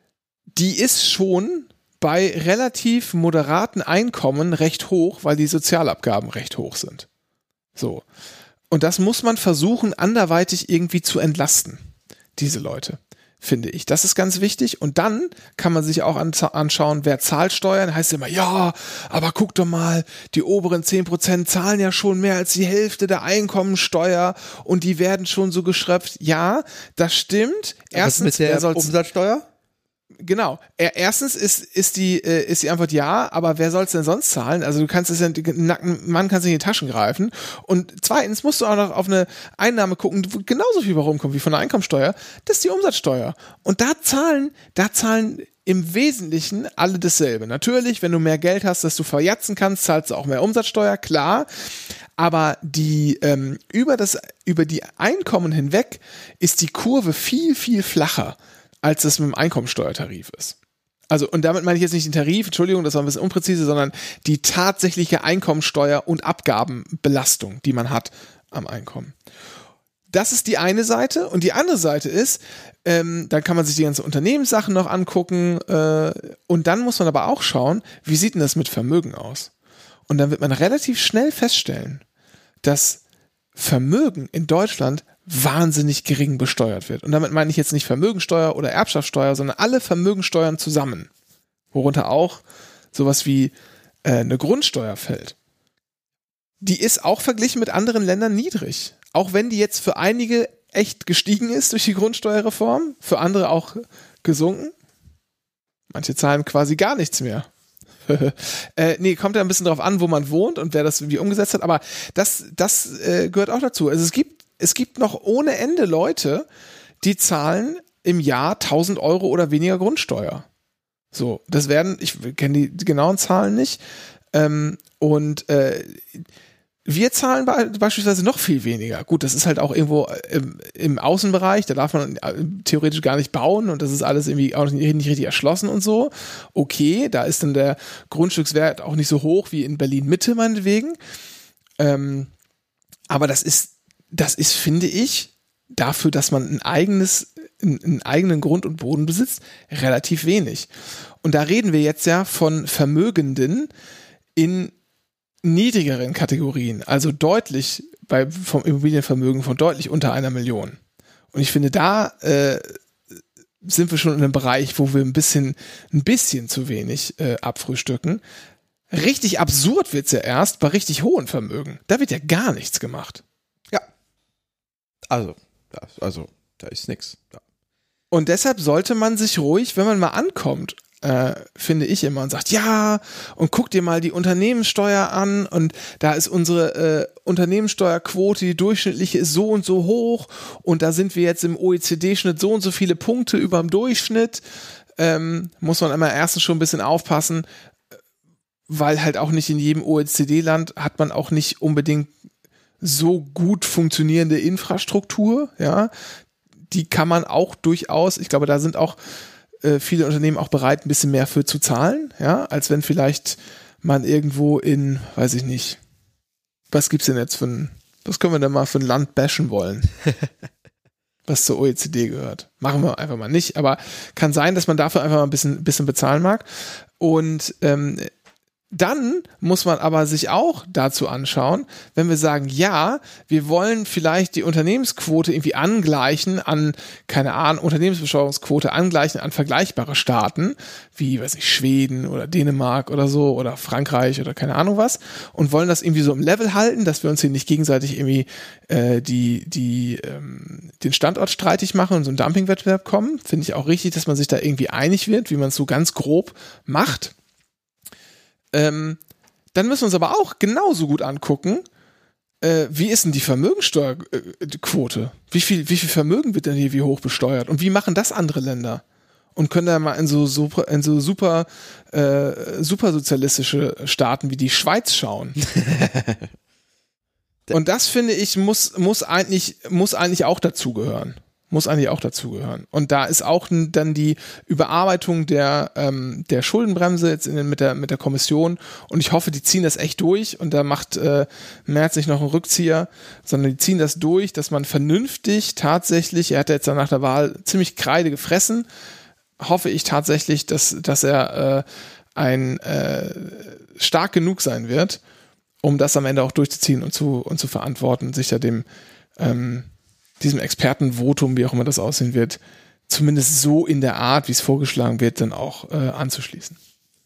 die ist schon bei relativ moderaten Einkommen recht hoch, weil die Sozialabgaben recht hoch sind. So. Und das muss man versuchen, anderweitig irgendwie zu entlasten, diese Leute, finde ich. Das ist ganz wichtig. Und dann kann man sich auch anschauen, wer zahlt Steuern. Heißt immer, ja, aber guck doch mal, die oberen zehn Prozent zahlen ja schon mehr als die Hälfte der Einkommensteuer und die werden schon so geschröpft. Ja, das stimmt. Erstens, mit der wer soll's, Umsatzsteuer? Genau. Erstens ist, ist die, ist die Antwort ja, aber wer soll es denn sonst zahlen? Also du kannst es ja, nackten Mann kannst in die Taschen greifen. Und zweitens musst du auch noch auf eine Einnahme gucken, wo genauso viel bei rumkommt wie von der Einkommensteuer. Das ist die Umsatzsteuer. Und da zahlen, da zahlen im Wesentlichen alle dasselbe. Natürlich, wenn du mehr Geld hast, das du verjatzen kannst, zahlst du auch mehr Umsatzsteuer, klar. Aber die, ähm, über das, über die Einkommen hinweg ist die Kurve viel, viel flacher, als das mit dem Einkommensteuertarif ist. Also, und damit meine ich jetzt nicht den Tarif, Entschuldigung, das war ein bisschen unpräzise, sondern die tatsächliche Einkommensteuer- und Abgabenbelastung, die man hat am Einkommen. Das ist die eine Seite. Und die andere Seite ist, ähm, dann kann man sich die ganzen Unternehmenssachen noch angucken äh, und dann muss man aber auch schauen, wie sieht denn das mit Vermögen aus? Und dann wird man relativ schnell feststellen, dass Vermögen in Deutschland wahnsinnig gering besteuert wird. Und damit meine ich jetzt nicht Vermögensteuer oder Erbschaftssteuer, sondern alle Vermögensteuern zusammen, worunter auch sowas wie äh, eine Grundsteuer fällt. Die ist auch verglichen mit anderen Ländern niedrig. Auch wenn die jetzt für einige echt gestiegen ist durch die Grundsteuerreform, für andere auch gesunken. Manche zahlen quasi gar nichts mehr. äh, nee, kommt ja ein bisschen drauf an, wo man wohnt und wer das wie umgesetzt hat, aber das, das äh, gehört auch dazu. Also es gibt Es gibt noch ohne Ende Leute, die zahlen im Jahr tausend Euro oder weniger Grundsteuer. So, das werden, ich kenne die genauen Zahlen nicht, ähm, und äh, wir zahlen be- beispielsweise noch viel weniger. Gut, das ist halt auch irgendwo im, im Außenbereich, da darf man theoretisch gar nicht bauen und das ist alles irgendwie auch nicht, nicht richtig erschlossen und so. Okay, da ist dann der Grundstückswert auch nicht so hoch wie in Berlin-Mitte meinetwegen. Ähm, aber das ist Das ist, finde ich, dafür, dass man ein eigenes, einen eigenen Grund und Boden besitzt, relativ wenig. Und da reden wir jetzt ja von Vermögenden in niedrigeren Kategorien, also deutlich bei vom Immobilienvermögen von deutlich unter einer Million. Und ich finde, da äh, sind wir schon in einem Bereich, wo wir ein bisschen, ein bisschen zu wenig äh, abfrühstücken. Richtig absurd wird's ja erst bei richtig hohen Vermögen. Da wird ja gar nichts gemacht. Also, das, also, da ist nix. Ja. Und deshalb sollte man sich ruhig, wenn man mal ankommt, äh, finde ich immer, und sagt, ja, und guck dir mal die Unternehmenssteuer an und da ist unsere äh, Unternehmenssteuerquote, die durchschnittliche ist so und so hoch und da sind wir jetzt im O E C D-Schnitt so und so viele Punkte über dem Durchschnitt, ähm, muss man immer erstens schon ein bisschen aufpassen, weil halt auch nicht in jedem O E C D-Land hat man auch nicht unbedingt so gut funktionierende Infrastruktur, ja, die kann man auch durchaus, ich glaube, da sind auch äh, viele Unternehmen auch bereit, ein bisschen mehr für zu zahlen, ja, als wenn vielleicht man irgendwo in, weiß ich nicht, was gibt's denn jetzt für ein Was können wir denn mal für ein Land bashen wollen? Was zur O E C D gehört. Machen wir einfach mal nicht, aber kann sein, dass man dafür einfach mal ein bisschen, bisschen bezahlen mag. Und ähm, dann muss man aber sich auch dazu anschauen, wenn wir sagen, ja, wir wollen vielleicht die Unternehmensquote irgendwie angleichen an, keine Ahnung, Unternehmensbesteuerungsquote angleichen an vergleichbare Staaten, wie, weiß ich, Schweden oder Dänemark oder so oder Frankreich oder keine Ahnung was und wollen das irgendwie so im Level halten, dass wir uns hier nicht gegenseitig irgendwie äh, die, die, ähm, den Standort streitig machen und so einen Dumpingwettbewerb kommen. Finde ich auch richtig, dass man sich da irgendwie einig wird, wie man es so ganz grob macht. Ähm, dann müssen wir uns aber auch genauso gut angucken, äh, wie ist denn die Vermögensteuerquote? Wie viel, wie viel Vermögen wird denn hier wie hoch besteuert? Und wie machen das andere Länder? Und können da mal in so super, in so super, äh, supersozialistische Staaten wie die Schweiz schauen? Und das, finde ich, muss, muss eigentlich, muss eigentlich auch dazugehören. Muss eigentlich auch dazugehören. Und da ist auch dann die Überarbeitung der, ähm, der Schuldenbremse jetzt in den, mit, der, mit der Kommission. Und ich hoffe, die ziehen das echt durch. Und da macht äh, Merz nicht noch einen Rückzieher, sondern die ziehen das durch, dass man vernünftig tatsächlich, er hat jetzt nach der Wahl ziemlich Kreide gefressen, hoffe ich tatsächlich, dass, dass er äh, ein äh, stark genug sein wird, um das am Ende auch durchzuziehen und zu, und zu verantworten, sich da dem ähm, diesem Expertenvotum, wie auch immer das aussehen wird, zumindest so in der Art, wie es vorgeschlagen wird, dann auch äh, anzuschließen.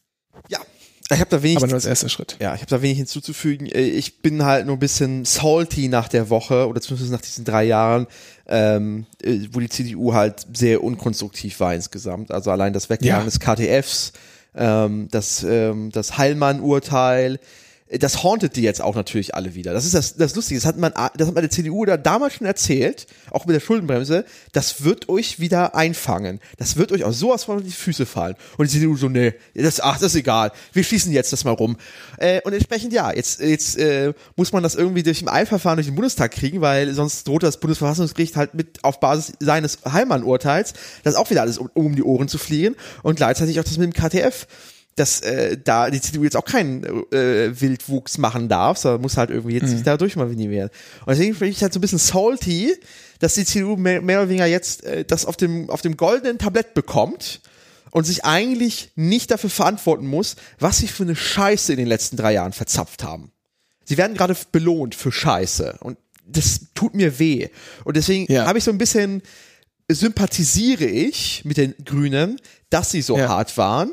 Ja, ich habe da wenig. Aber nur als erster Schritt. Ja, ich habe da wenig hinzuzufügen. Ich bin halt nur ein bisschen salty nach der Woche oder zumindest nach diesen drei Jahren, ähm, wo die C D U halt sehr unkonstruktiv war insgesamt. Also allein das Wegjagen ja. des K T Fs, ähm, das, ähm, das Heilmann-Urteil. Das hauntet die jetzt auch natürlich alle wieder. Das ist das, das Lustige. Das hat man, das hat man der C D U da damals schon erzählt, auch mit der Schuldenbremse. Das wird euch wieder einfangen. Das wird euch auch sowas von auf die Füße fallen. Und die C D U so, nee, das, ach, das ist egal. Wir schließen jetzt das mal rum. Äh, und entsprechend, ja, jetzt, jetzt äh, muss man das irgendwie durch ein Eilverfahren durch den Bundestag kriegen, weil sonst droht das Bundesverfassungsgericht halt mit auf Basis seines Heilmann-Urteils, das auch wieder alles um, um die Ohren zu fliegen und gleichzeitig auch das mit dem K T F. Dass äh, da die C D U jetzt auch keinen äh, Wildwuchs machen darf, sondern muss halt irgendwie jetzt mhm. sich da durchmanövrieren. Und deswegen bin ich halt so ein bisschen salty, dass die C D U mehr, mehr oder weniger jetzt äh, das auf dem auf dem goldenen Tablett bekommt und sich eigentlich nicht dafür verantworten muss, was sie für eine Scheiße in den letzten drei Jahren verzapft haben. Sie werden gerade belohnt für Scheiße und das tut mir weh. Und deswegen ja. habe ich so ein bisschen, sympathisiere ich mit den Grünen, dass sie so ja. hart waren.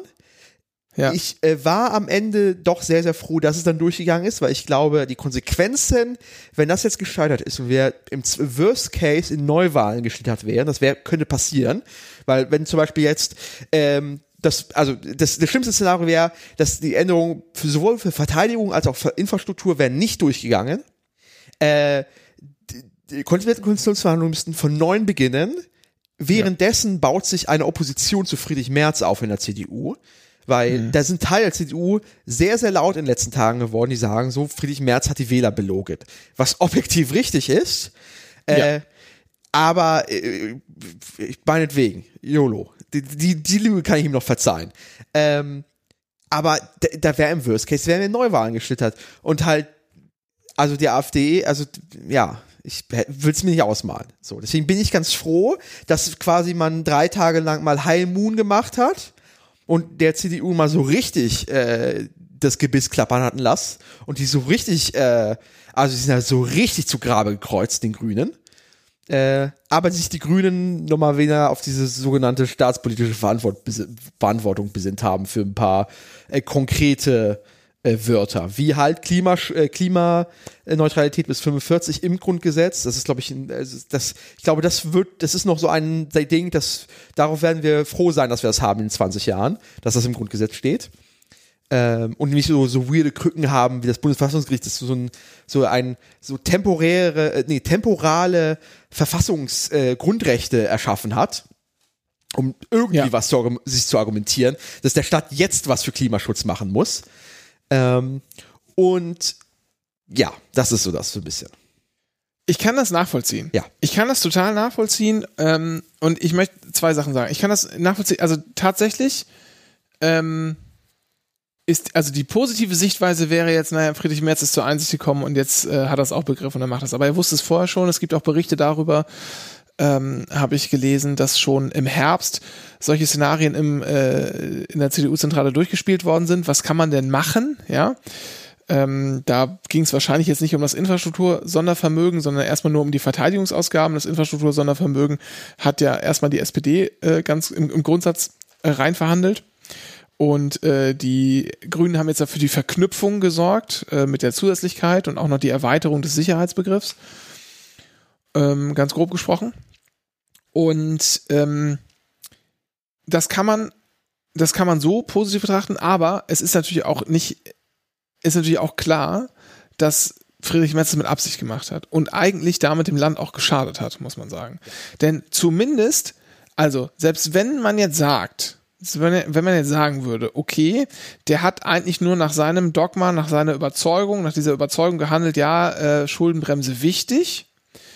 Ja. Ich äh, war am Ende doch sehr, sehr froh, dass es dann durchgegangen ist, weil ich glaube, die Konsequenzen, wenn das jetzt gescheitert ist und wir im Worst Case in Neuwahlen gescheitert wären, das wär, könnte passieren, weil wenn zum Beispiel jetzt ähm, das, also das, das schlimmste Szenario wäre, dass die Änderungen für, sowohl für Verteidigung als auch für Infrastruktur wären nicht durchgegangen. Äh, die Konstitutionsverhandlungen müssten von neuem beginnen. Währenddessen ja. baut sich eine Opposition zu Friedrich Merz auf in der C D U. Weil mhm. da sind Teile der C D U sehr, sehr laut in den letzten Tagen geworden, die sagen so, Friedrich Merz hat die Wähler belogen. Was objektiv richtig ist, äh, ja. aber äh, meinetwegen, YOLO. Die, die, die Lüge kann ich ihm noch verzeihen. Ähm, aber da, da wäre im Worst Case, wären wir in Neuwahlen geschlittert. Und halt, also die AfD, also ja, ich will es mir nicht ausmalen. So, deswegen bin ich ganz froh, dass quasi man drei Tage lang mal High Moon gemacht hat. Und der C D U mal so richtig äh, das Gebiss klappern hatten lassen und die so richtig, äh, also die sind ja so richtig zu Grabe gekreuzt, den Grünen. Äh, aber sich die Grünen nochmal wieder auf diese sogenannte staatspolitische Verantwort- Verantwortung besinnt haben für ein paar äh, konkrete äh, Wörter, wie halt Klima, äh, Klimaneutralität bis fünfundvierzig im Grundgesetz. Das ist, glaube ich, ein, das, ich glaube, das wird, das ist noch so ein Ding, das, darauf werden wir froh sein, dass wir das haben in zwanzig Jahren, dass das im Grundgesetz steht. Ähm, und nicht so, so weirde Krücken haben, wie das Bundesverfassungsgericht, das so ein, so ein, so temporäre, nee, temporale Verfassungsgrundrechte äh, erschaffen hat, um irgendwie ja. was zu, sich zu argumentieren, dass der Staat jetzt was für Klimaschutz machen muss. Ähm, und ja, das ist so das so ein bisschen. Ich kann das nachvollziehen. Ja. Ich kann das total nachvollziehen. Ähm, und ich möchte zwei Sachen sagen. Ich kann das nachvollziehen. Also tatsächlich, ähm, ist, also die positive Sichtweise wäre jetzt, naja, Friedrich Merz ist zur Einsicht gekommen und jetzt äh, hat er es auch begriffen und er macht das. Aber er wusste es vorher schon. Es gibt auch Berichte darüber, ähm, habe ich gelesen, dass schon im Herbst solche Szenarien im, äh, in der C D U-Zentrale durchgespielt worden sind. Was kann man denn machen? Ja, ähm, da ging es wahrscheinlich jetzt nicht um das Infrastruktur-Sondervermögen, sondern erstmal nur um die Verteidigungsausgaben. Das Infrastruktur-Sondervermögen hat ja erstmal die S P D äh, ganz im, im Grundsatz äh, rein verhandelt. Und äh, die Grünen haben jetzt dafür die Verknüpfung gesorgt äh, mit der Zusätzlichkeit und auch noch die Erweiterung des Sicherheitsbegriffs. Ähm, ganz grob gesprochen. Und ähm, das kann man, das kann man so positiv betrachten, aber es ist natürlich auch nicht, ist natürlich auch klar, dass Friedrich Merz das mit Absicht gemacht hat und eigentlich damit dem Land auch geschadet hat, muss man sagen. Denn zumindest, also selbst wenn man jetzt sagt, wenn man jetzt sagen würde, okay, der hat eigentlich nur nach seinem Dogma, nach seiner Überzeugung, nach dieser Überzeugung gehandelt, ja, äh, Schuldenbremse wichtig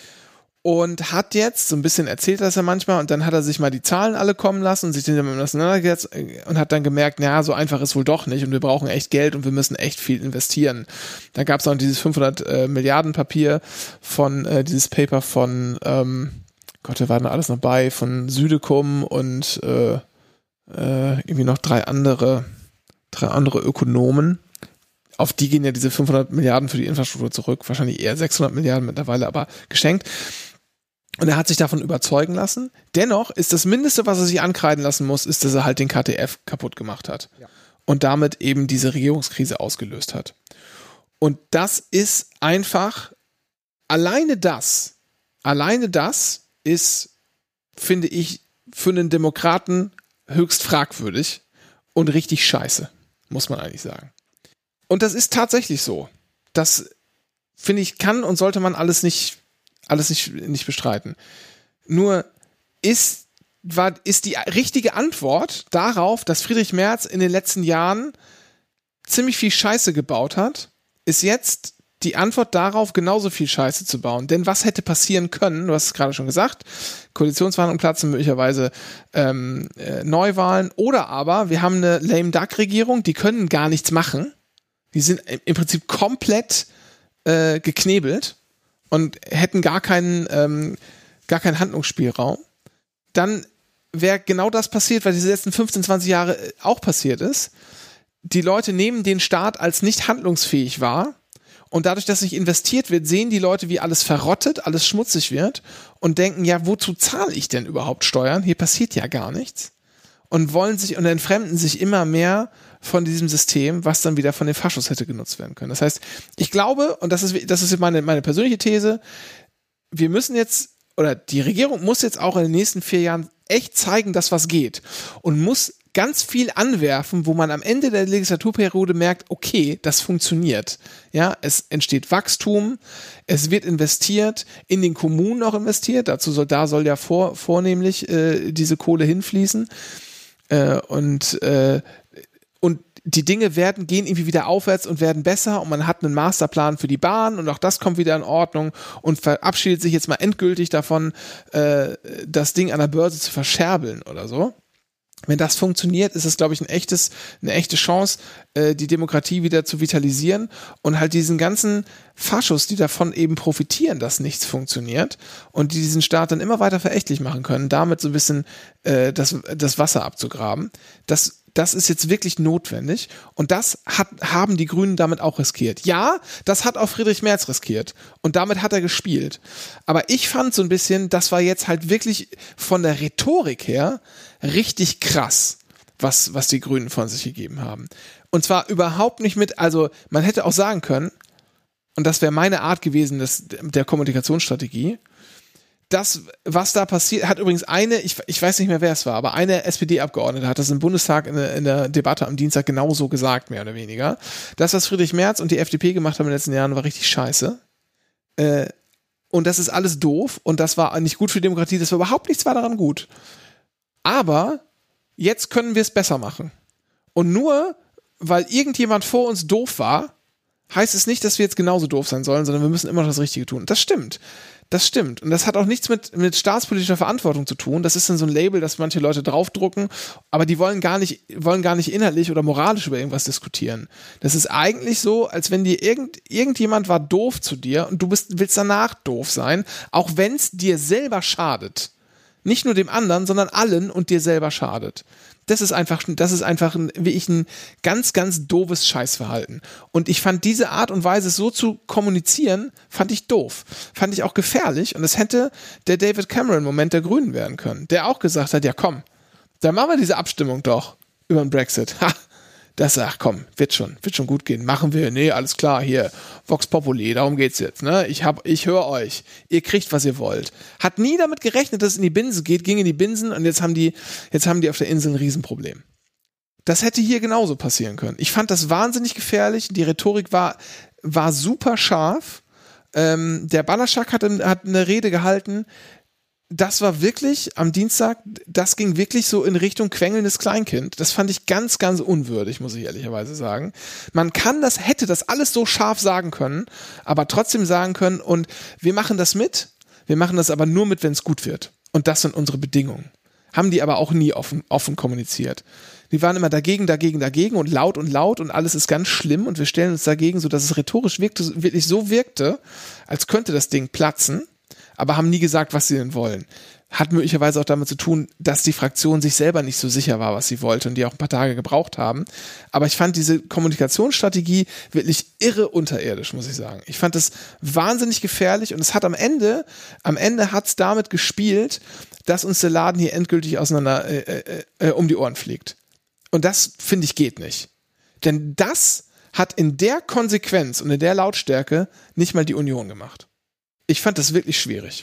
und hat jetzt, so ein bisschen erzählt das er manchmal und dann hat er sich mal die Zahlen alle kommen lassen und sich den damit auseinandergesetzt und hat dann gemerkt, naja, so einfach ist wohl doch nicht und wir brauchen echt Geld und wir müssen echt viel investieren. Dann gab es noch dieses fünfhundert äh, Milliarden Papier von, äh, dieses Paper von, ähm, Gott, da war da alles noch bei, von Südekum und äh, Äh, irgendwie noch drei andere, drei andere Ökonomen. Auf die gehen ja diese fünfhundert Milliarden für die Infrastruktur zurück. Wahrscheinlich eher sechshundert Milliarden mittlerweile, aber geschenkt. Und er hat sich davon überzeugen lassen. Dennoch ist das Mindeste, was er sich ankreiden lassen muss, ist, dass er halt den K T F kaputt gemacht hat. Ja. Und damit eben diese Regierungskrise ausgelöst hat. Und das ist einfach, alleine das, alleine das ist, finde ich, für einen Demokraten höchst fragwürdig und richtig scheiße, muss man eigentlich sagen. Und das ist tatsächlich so. Das, finde ich, kann und sollte man alles nicht, alles nicht, nicht bestreiten. Nur ist, war, ist die richtige Antwort darauf, dass Friedrich Merz in den letzten Jahren ziemlich viel Scheiße gebaut hat, ist jetzt die Antwort darauf, genauso viel Scheiße zu bauen. Denn was hätte passieren können, du hast es gerade schon gesagt, Koalitionsverhandlungen platzen, möglicherweise ähm, äh, Neuwahlen oder aber wir haben eine Lame-Duck-Regierung, die können gar nichts machen. Die sind im Prinzip komplett äh, geknebelt und hätten gar keinen, ähm, gar keinen Handlungsspielraum. Dann wäre genau das passiert, was diese letzten fünfzehn, zwanzig Jahre auch passiert ist. Die Leute nehmen den Staat als nicht handlungsfähig wahr. Und dadurch, dass nicht investiert wird, sehen die Leute, wie alles verrottet, alles schmutzig wird und denken, ja, wozu zahle ich denn überhaupt Steuern? Hier passiert ja gar nichts. Und wollen sich und entfremden sich immer mehr von diesem System, was dann wieder von den Faschos hätte genutzt werden können. Das heißt, ich glaube, und das ist, das ist meine, meine persönliche These, wir müssen jetzt, oder die Regierung muss jetzt auch in den nächsten vier Jahren echt zeigen, dass was geht. Und muss ganz viel anwerfen, wo man am Ende der Legislaturperiode merkt, okay, das funktioniert. Ja, es entsteht Wachstum, es wird investiert, in den Kommunen auch investiert, dazu soll, da soll ja vor, vornehmlich äh, diese Kohle hinfließen äh, und äh, und die Dinge werden, gehen irgendwie wieder aufwärts und werden besser und man hat einen Masterplan für die Bahn und auch das kommt wieder in Ordnung und verabschiedet sich jetzt mal endgültig davon, äh, das Ding an der Börse zu verscherbeln oder so. Wenn das funktioniert, ist es, glaube ich, ein echtes, eine echte Chance, äh, die Demokratie wieder zu vitalisieren und halt diesen ganzen Faschos, die davon eben profitieren, dass nichts funktioniert und die diesen Staat dann immer weiter verächtlich machen können, damit so ein bisschen äh, das, das Wasser abzugraben. Das, das ist jetzt wirklich notwendig und das hat, haben die Grünen damit auch riskiert. Ja, das hat auch Friedrich Merz riskiert und damit hat er gespielt. Aber ich fand so ein bisschen, das war jetzt halt wirklich von der Rhetorik her richtig krass, was, was die Grünen von sich gegeben haben. Und zwar überhaupt nicht mit, also man hätte auch sagen können, und das wäre meine Art gewesen, das, der Kommunikationsstrategie, das, was da passiert, hat übrigens eine, ich, ich weiß nicht mehr, wer es war, aber eine S P D-Abgeordnete hat das im Bundestag in der, in der Debatte am Dienstag genauso gesagt, mehr oder weniger. Das, was Friedrich Merz und die F D P gemacht haben in den letzten Jahren, war richtig scheiße. Äh, und das ist alles doof und das war nicht gut für die Demokratie, das war überhaupt nichts war daran gut. Aber jetzt können wir es besser machen. Und nur, weil irgendjemand vor uns doof war, heißt es nicht, dass wir jetzt genauso doof sein sollen, sondern wir müssen immer noch das Richtige tun. Das stimmt. Das stimmt. Und das hat auch nichts mit, mit staatspolitischer Verantwortung zu tun. Das ist dann so ein Label, das manche Leute draufdrucken, aber die wollen gar nicht, wollen gar nicht inhaltlich oder moralisch über irgendwas diskutieren. Das ist eigentlich so, als wenn dir irgend, irgendjemand war doof zu dir und du bist, willst danach doof sein, auch wenn es dir selber schadet. Nicht nur dem anderen, sondern allen und dir selber schadet. Das ist einfach, das ist einfach ein, wie ich ein ganz, ganz doofes Scheißverhalten. Und ich fand diese Art und Weise, so zu kommunizieren, fand ich doof. Fand ich auch gefährlich. Und es hätte der David Cameron-Moment der Grünen werden können, der auch gesagt hat, ja komm, dann machen wir diese Abstimmung doch über den Brexit. Ha, das, ach komm, wird schon, wird schon gut gehen. Machen wir, nee, alles klar, hier, Vox Populi, darum geht's jetzt, ne? Ich hab, ich höre euch. Ihr kriegt, was ihr wollt. Hat nie damit gerechnet, dass es in die Binsen geht, ging in die Binsen und jetzt haben die, jetzt haben die auf der Insel ein Riesenproblem. Das hätte hier genauso passieren können. Ich fand das wahnsinnig gefährlich. Die Rhetorik war, war super scharf. Ähm, der Balaschak hat, hat eine Rede gehalten. Das war wirklich am Dienstag, das ging wirklich so in Richtung quengelndes Kleinkind. Das fand ich ganz, ganz unwürdig, muss ich ehrlicherweise sagen. Man kann das, hätte das alles so scharf sagen können, aber trotzdem sagen können, und wir machen das mit, wir machen das aber nur mit, wenn es gut wird. Und das sind unsere Bedingungen. Haben die aber auch nie offen, offen kommuniziert. Die waren immer dagegen, dagegen, dagegen und laut und laut und alles ist ganz schlimm und wir stellen uns dagegen, sodass es rhetorisch wirkte, wirklich so wirkte, als könnte das Ding platzen. Aber haben nie gesagt, was sie denn wollen. Hat möglicherweise auch damit zu tun, dass die Fraktion sich selber nicht so sicher war, was sie wollte und die auch ein paar Tage gebraucht haben. Aber ich fand diese Kommunikationsstrategie wirklich irre unterirdisch, muss ich sagen. Ich fand das wahnsinnig gefährlich und es hat am Ende, am Ende hat's damit gespielt, dass uns der Laden hier endgültig auseinander äh, äh, äh, um die Ohren fliegt. Und das, finde ich, geht nicht. Denn das hat in der Konsequenz und in der Lautstärke nicht mal die Union gemacht. Ich fand das wirklich schwierig.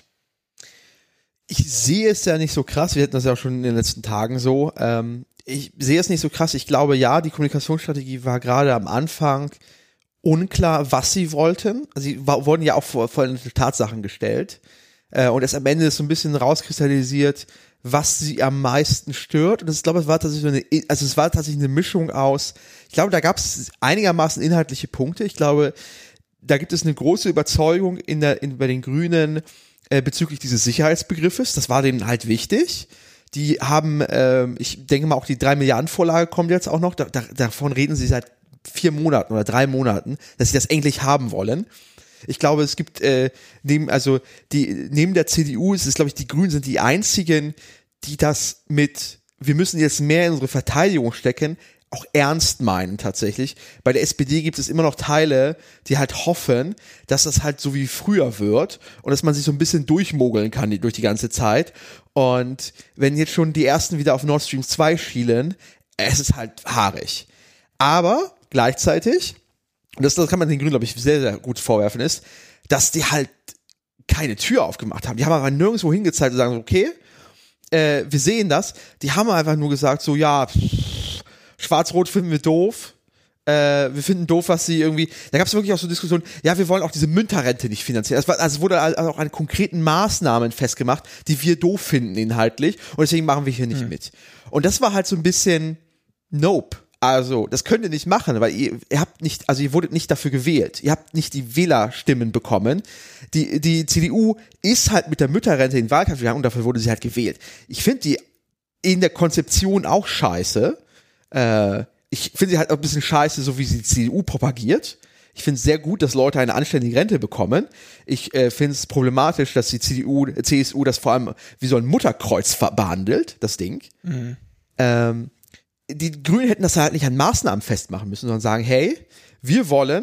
Ich sehe es ja nicht so krass, wir hatten das ja auch schon in den letzten Tagen so. Ähm, ich sehe es nicht so krass. Ich glaube, ja, die Kommunikationsstrategie war gerade am Anfang unklar, was sie wollten. Also sie war, wurden ja auch vor, vor Tatsachen gestellt. Äh, und erst am Ende ist so ein bisschen rauskristallisiert, was sie am meisten stört. Und das, ich glaube, es war tatsächlich so eine, also es war tatsächlich eine Mischung aus, ich glaube, da gab es einigermaßen inhaltliche Punkte. Ich glaube, da gibt es eine große Überzeugung in der, in, bei den Grünen äh, bezüglich dieses Sicherheitsbegriffes. Das war denen halt wichtig. Die haben, äh, ich denke mal, auch die drei Milliarden Vorlage kommt jetzt auch noch. Da, da, davon reden sie seit vier Monaten oder drei Monaten, dass sie das endlich haben wollen. Ich glaube, es gibt äh, neben, also die neben der C D U ist es, glaube ich, die Grünen sind die einzigen, die das mit, wir müssen jetzt mehr in unsere Verteidigung stecken, auch ernst meinen tatsächlich. Bei der S P D gibt es immer noch Teile, die halt hoffen, dass das halt so wie früher wird und dass man sich so ein bisschen durchmogeln kann die, durch die ganze Zeit. Und wenn jetzt schon die ersten wieder auf Nord Stream zwei schielen, es ist halt haarig. Aber gleichzeitig, und das, das kann man den Grünen, glaube ich, sehr, sehr gut vorwerfen, ist, dass die halt keine Tür aufgemacht haben. Die haben aber nirgendwo hingezeigt und sagen, okay, äh, wir sehen das. Die haben einfach nur gesagt, so, ja, pff, Schwarz-Rot finden wir doof. Äh, wir finden doof, was sie irgendwie. Da gab es wirklich auch so Diskussionen. Ja, wir wollen auch diese Münterrente nicht finanzieren. Es war, also wurde also auch an konkreten Maßnahmen festgemacht, die wir doof finden inhaltlich. Und deswegen machen wir hier nicht hm. mit. Und das war halt so ein bisschen Nope. Also, das könnt ihr nicht machen, weil ihr, ihr habt nicht, also ihr wurdet nicht dafür gewählt. Ihr habt nicht die Wählerstimmen bekommen. Die, die C D U ist halt mit der Mütterrente in den Wahlkampf gegangen und dafür wurde sie halt gewählt. Ich finde die in der Konzeption auch scheiße. Äh, ich finde sie halt auch ein bisschen scheiße, so wie sie die C D U propagiert. Ich finde es sehr gut, dass Leute eine anständige Rente bekommen. Ich äh, finde es problematisch, dass die C D U, C S U das vor allem wie so ein Mutterkreuz behandelt, das Ding. Mhm. Ähm, die Grünen hätten das halt nicht an Maßnahmen festmachen müssen, sondern sagen, hey, wir wollen,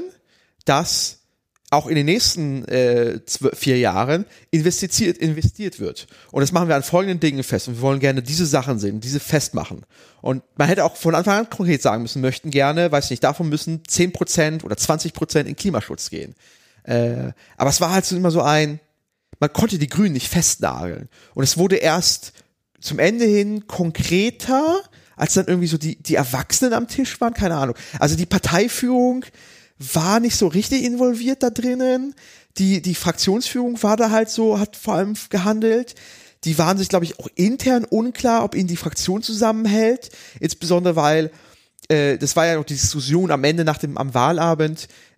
dass auch in den nächsten äh, zwölf, vier Jahren investiert, investiert wird. Und das machen wir an folgenden Dingen fest. Und wir wollen gerne diese Sachen sehen, diese festmachen. Und man hätte auch von Anfang an konkret sagen müssen, möchten gerne, weiß nicht, davon müssen zehn Prozent oder zwanzig Prozent in Klimaschutz gehen. Äh, aber es war halt so immer so ein, man konnte die Grünen nicht festnageln. Und es wurde erst zum Ende hin konkreter, als dann irgendwie so die, die Erwachsenen am Tisch waren, keine Ahnung. Also die Parteiführung war nicht so richtig involviert da drinnen. Die, die Fraktionsführung war da halt so, hat vor allem gehandelt. Die waren sich, glaube ich, auch intern unklar, ob ihnen die Fraktion zusammenhält. Insbesondere, weil, äh, das war ja noch die Diskussion am Ende nach dem, am Wahlabend,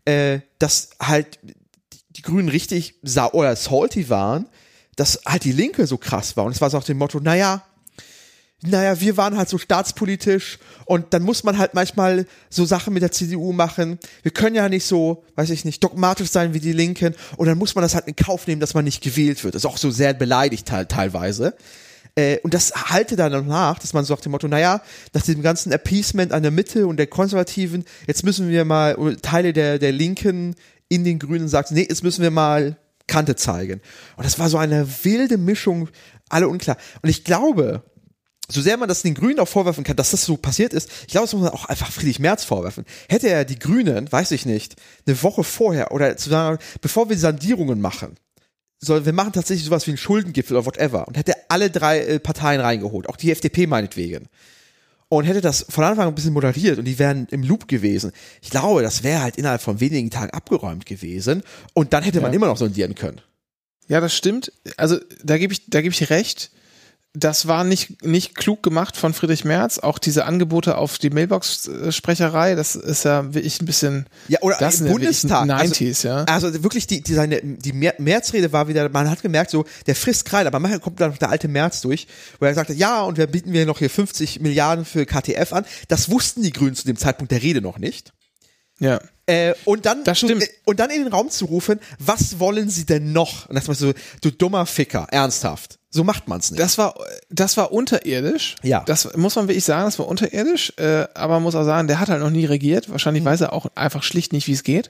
äh, dass halt die, die Grünen richtig sa- oder salty waren, dass halt die Linke so krass war. Und es war so nach dem Motto, naja, naja, wir waren halt so staatspolitisch und dann muss man halt manchmal so Sachen mit der C D U machen. Wir können ja nicht so, weiß ich nicht, dogmatisch sein wie die Linken und dann muss man das halt in Kauf nehmen, dass man nicht gewählt wird. Das ist auch so sehr beleidigt halt teilweise. Äh, und das halte dann noch nach, dass man so nach dem Motto, naja, nach dem ganzen Appeasement an der Mitte und der Konservativen, jetzt müssen wir mal Teile der, der Linken in den Grünen sagen, nee, jetzt müssen wir mal Kante zeigen. Und das war so eine wilde Mischung, alle unklar. Und ich glaube, so sehr man das den Grünen auch vorwerfen kann, dass das so passiert ist, ich glaube, das muss man auch einfach Friedrich Merz vorwerfen. Hätte er die Grünen, weiß ich nicht, eine Woche vorher oder zu sagen, bevor wir Sondierungen machen, so, wir machen tatsächlich sowas wie einen Schuldengipfel oder whatever und hätte alle drei äh, Parteien reingeholt, auch die F D P meinetwegen, und hätte das von Anfang an ein bisschen moderiert und die wären im Loop gewesen. Ich glaube, das wäre halt innerhalb von wenigen Tagen abgeräumt gewesen und dann hätte man Ja. immer noch sondieren können. Ja, das stimmt. Also da gebe ich, da gebe ich recht. Das war nicht, nicht klug gemacht von Friedrich Merz. Auch diese Angebote auf die Mailbox-Sprecherei, das ist ja wirklich ein bisschen. Ja, oder das im sind ja wirklich Bundestag. neunziger, ja. Also, also wirklich, die, die, seine, die Mer- Merz-Rede war wieder, man hat gemerkt, so, der frisst Kreide, aber manchmal kommt dann noch der alte Merz durch, wo er sagte, ja, und wir bieten wir noch hier fünfzig Milliarden für K T F an. Das wussten die Grünen zu dem Zeitpunkt der Rede noch nicht. Ja. Äh, und dann, Das stimmt. Zu, äh, und dann in den Raum zu rufen, was wollen sie denn noch? Und das war so, du dummer Ficker, ernsthaft. So macht man's nicht. Das war, das war unterirdisch. Ja. Das muss man wirklich sagen, das war unterirdisch. Äh, aber man muss auch sagen, der hat halt noch nie regiert. Wahrscheinlich Mhm. weiß er auch einfach schlicht nicht, wie es geht.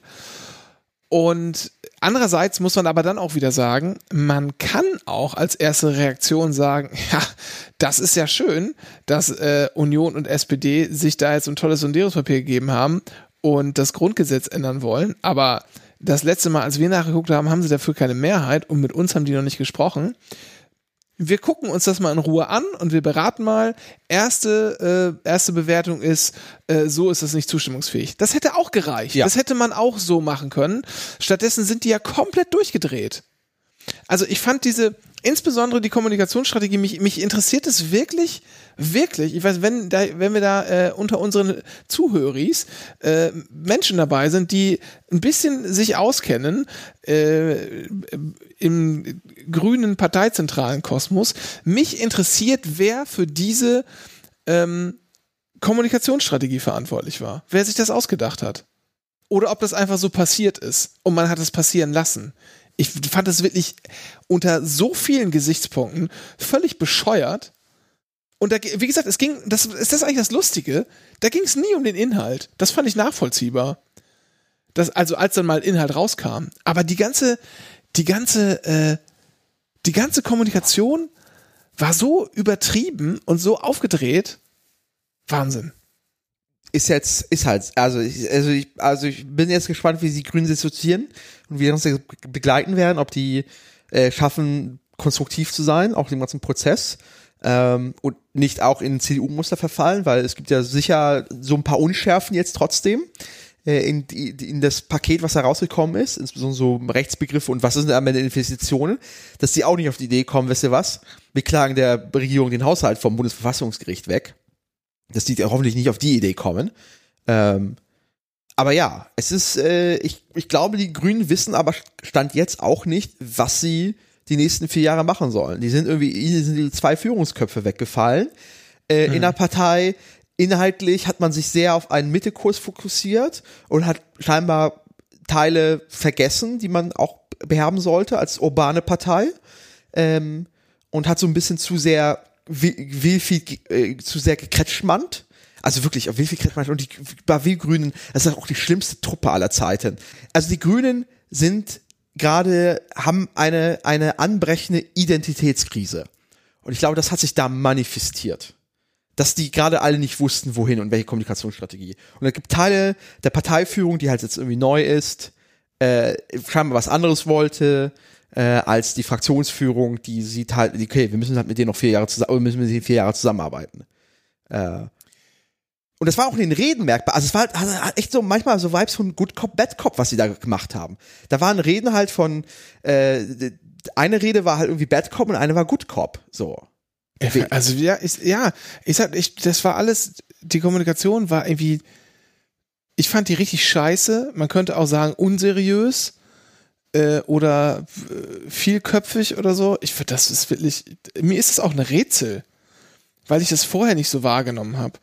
Und andererseits muss man aber dann auch wieder sagen, man kann auch als erste Reaktion sagen, ja, das ist ja schön, dass äh, Union und S P D sich da jetzt ein tolles Sondierungspapier gegeben haben und das Grundgesetz ändern wollen. Aber das letzte Mal, als wir nachgeguckt haben, haben sie dafür keine Mehrheit und mit uns haben die noch nicht gesprochen. Wir gucken uns das mal in Ruhe an und wir beraten mal. Erste, äh, erste Bewertung ist, äh, so ist das nicht zustimmungsfähig. Das hätte auch gereicht. Ja. Das hätte man auch so machen können. Stattdessen sind die ja komplett durchgedreht. Also ich fand diese, insbesondere die Kommunikationsstrategie, mich, mich interessiert es wirklich, wirklich, ich weiß, wenn, da, wenn wir da äh, unter unseren Zuhöris äh, Menschen dabei sind, die ein bisschen sich auskennen äh, im grünen parteizentralen Kosmos, mich interessiert, wer für diese ähm, Kommunikationsstrategie verantwortlich war, wer sich das ausgedacht hat. Oder ob das einfach so passiert ist und man hat es passieren lassen. Ich fand es wirklich unter so vielen Gesichtspunkten völlig bescheuert. Und da, wie gesagt, es ging, das ist das eigentlich das Lustige, da ging es nie um den Inhalt. Das fand ich nachvollziehbar. Das, also als dann mal Inhalt rauskam. Aber die ganze, die ganze, äh, die ganze Kommunikation war so übertrieben und so aufgedreht. Wahnsinn. Ist jetzt, ist halt, also ich, also ich, also ich bin jetzt gespannt, wie die Grünen sich sortieren und wie die uns begleiten werden, ob die äh, schaffen, konstruktiv zu sein, auch im ganzen Prozess, ähm, und nicht auch in C D U-Muster verfallen, weil es gibt ja sicher so ein paar Unschärfen jetzt trotzdem äh, in, die, in das Paket, was da rausgekommen ist, insbesondere so Rechtsbegriffe und was sind am Ende Investitionen, dass die auch nicht auf die Idee kommen, wisst ihr was, wir klagen der Regierung den Haushalt vom Bundesverfassungsgericht weg. Dass die hoffentlich nicht auf die Idee kommen. Ähm, aber ja, es ist, äh, ich, ich glaube, die Grünen wissen aber Stand jetzt auch nicht, was sie die nächsten vier Jahre machen sollen. Die sind irgendwie, ihnen sind die zwei Führungsköpfe weggefallen. Äh, mhm. In der Partei, inhaltlich hat man sich sehr auf einen Mittelkurs fokussiert und hat scheinbar Teile vergessen, die man auch beherben sollte als urbane Partei. Ähm, und hat so ein bisschen zu sehr Wilfried äh, zu sehr gekretschmannt. Also wirklich, auf Wilfried Kretschmann und die Bavil-Grünen, das ist auch die schlimmste Truppe aller Zeiten. Also die Grünen sind gerade, haben eine, eine anbrechende Identitätskrise. Und ich glaube, das hat sich da manifestiert. Dass die gerade alle nicht wussten, wohin und welche Kommunikationsstrategie. Und es gibt Teile der Parteiführung, die halt jetzt irgendwie neu ist, äh, scheinbar was anderes wollte, Äh, als die Fraktionsführung, die sieht halt, okay, wir müssen halt mit denen noch vier Jahre zusammen, wir müssen mit denen vier Jahre zusammenarbeiten. Äh, und das war auch in den Reden merkbar. Also es war halt also echt so manchmal so Vibes von Good Cop, Bad Cop, was sie da gemacht haben. Da waren Reden halt von, äh, eine Rede war halt irgendwie Bad Cop und eine war Good Cop. So. Also ja, ich, ja, ich sag, ich, das war alles, die Kommunikation war irgendwie ich fand die richtig scheiße. Man könnte auch sagen unseriös äh, oder äh, vielköpfig oder so. Ich finde, das ist wirklich, mir ist es auch ein Rätsel, weil ich das vorher nicht so wahrgenommen habe.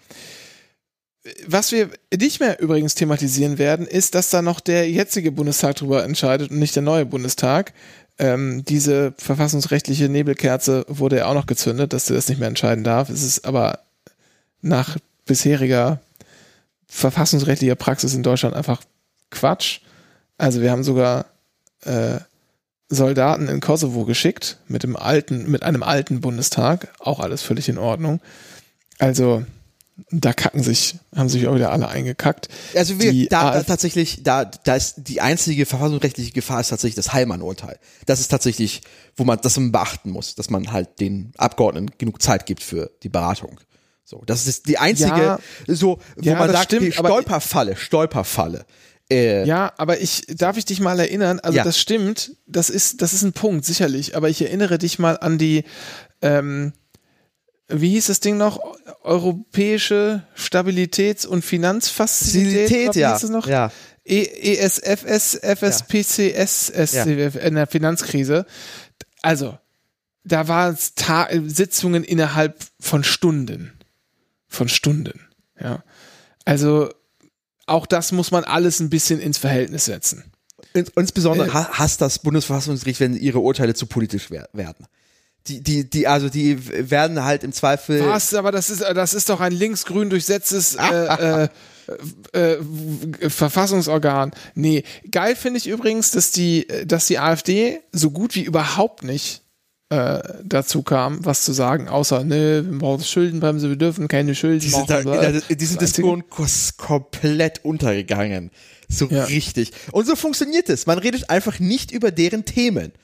Was wir nicht mehr übrigens thematisieren werden, ist, dass da noch der jetzige Bundestag drüber entscheidet und nicht der neue Bundestag. Ähm, diese verfassungsrechtliche Nebelkerze wurde ja auch noch gezündet, dass der das nicht mehr entscheiden darf. Es ist aber nach bisheriger verfassungsrechtlicher Praxis in Deutschland einfach Quatsch. Also wir haben sogar äh, Soldaten in Kosovo geschickt mit dem alten, mit einem alten Bundestag, auch alles völlig in Ordnung. Also da kacken sich, haben sich auch wieder alle eingekackt. Also wir, Die da, A F- da tatsächlich, da, da ist die einzige verfassungsrechtliche Gefahr ist tatsächlich das Heilmann-Urteil. Das ist tatsächlich, wo man das man beachten muss, dass man halt den Abgeordneten genug Zeit gibt für die Beratung. So, das ist die einzige, Ja, so, wo ja, man das sagt, stimmt, okay, aber- Stolperfalle, Stolperfalle. Äh, Ja, aber ich, darf ich dich mal erinnern, also Ja. das stimmt, das ist, das ist ein Punkt, sicherlich, aber ich erinnere dich mal an die, ähm, wie hieß das Ding noch? Europäische Stabilitäts- und Finanzfazilität? Facilität, oder wie ja. hieß es noch? Ja. E E S F S, F S P C S, S Ja. in der Finanzkrise. Also, da waren es Ta- Sitzungen innerhalb von Stunden. Von Stunden, ja. Also, auch das muss man alles ein bisschen ins Verhältnis setzen. ins, insbesondere Äh. ha- hasst das Bundesverfassungsgericht, wenn ihre Urteile zu politisch wer- werden. Die, die, die, also die werden halt im Zweifel. Was? Aber das ist, das ist doch ein linksgrün durchsetztes äh, äh, äh, äh, Verfassungsorgan. Nee, geil finde ich übrigens, dass die, dass die AfD so gut wie überhaupt nicht äh, dazu kam, was zu sagen, außer, ne, wir brauchen Schuldenbremse, wir dürfen keine Schulden Die sind, machen. da, in, der, in diesen Das Einzige- Diskussionen kos- komplett untergegangen. So Ja. richtig. Und so funktioniert es. Man redet einfach nicht über deren Themen.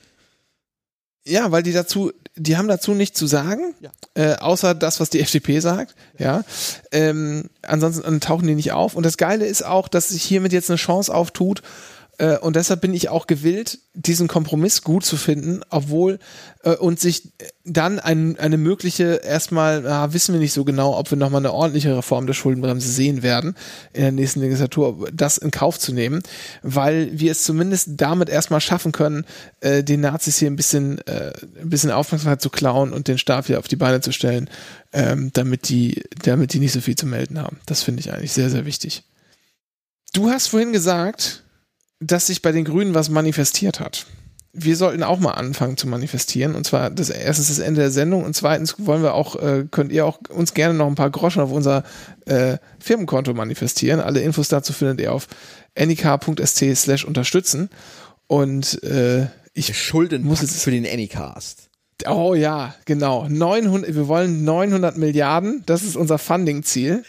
Ja, weil die dazu, die haben dazu nichts zu sagen, Ja. äh, außer das, was die F D P sagt. Ja, ähm, ansonsten tauchen die nicht auf. Und das Geile ist auch, dass sich hiermit jetzt eine Chance auftut. Äh, und deshalb bin ich auch gewillt, diesen Kompromiss gut zu finden, obwohl äh, und sich dann ein, eine mögliche, erstmal, ah, wissen wir nicht so genau, ob wir nochmal eine ordentliche Reform der Schuldenbremse sehen werden in der nächsten Legislatur, das in Kauf zu nehmen, weil wir es zumindest damit erstmal schaffen können, äh, den Nazis hier ein bisschen, äh, ein bisschen Aufmerksamkeit zu klauen und den Staat wieder auf die Beine zu stellen, ähm, damit die, damit die nicht so viel zu melden haben. Das finde ich eigentlich sehr, sehr wichtig. Du hast vorhin gesagt, dass sich bei den Grünen was manifestiert hat. Wir sollten auch mal anfangen zu manifestieren. Und zwar das erstens das Ende der Sendung und zweitens wollen wir auch, äh, könnt ihr auch uns gerne noch ein paar Groschen auf unser äh, Firmenkonto manifestieren. Alle Infos dazu findet ihr auf nik.st slash unterstützen. Und äh, ich Schulden muss jetzt für den Anycast. Oh ja, genau. neunhundert, wir wollen neunhundert Milliarden. Das ist unser Funding-Ziel.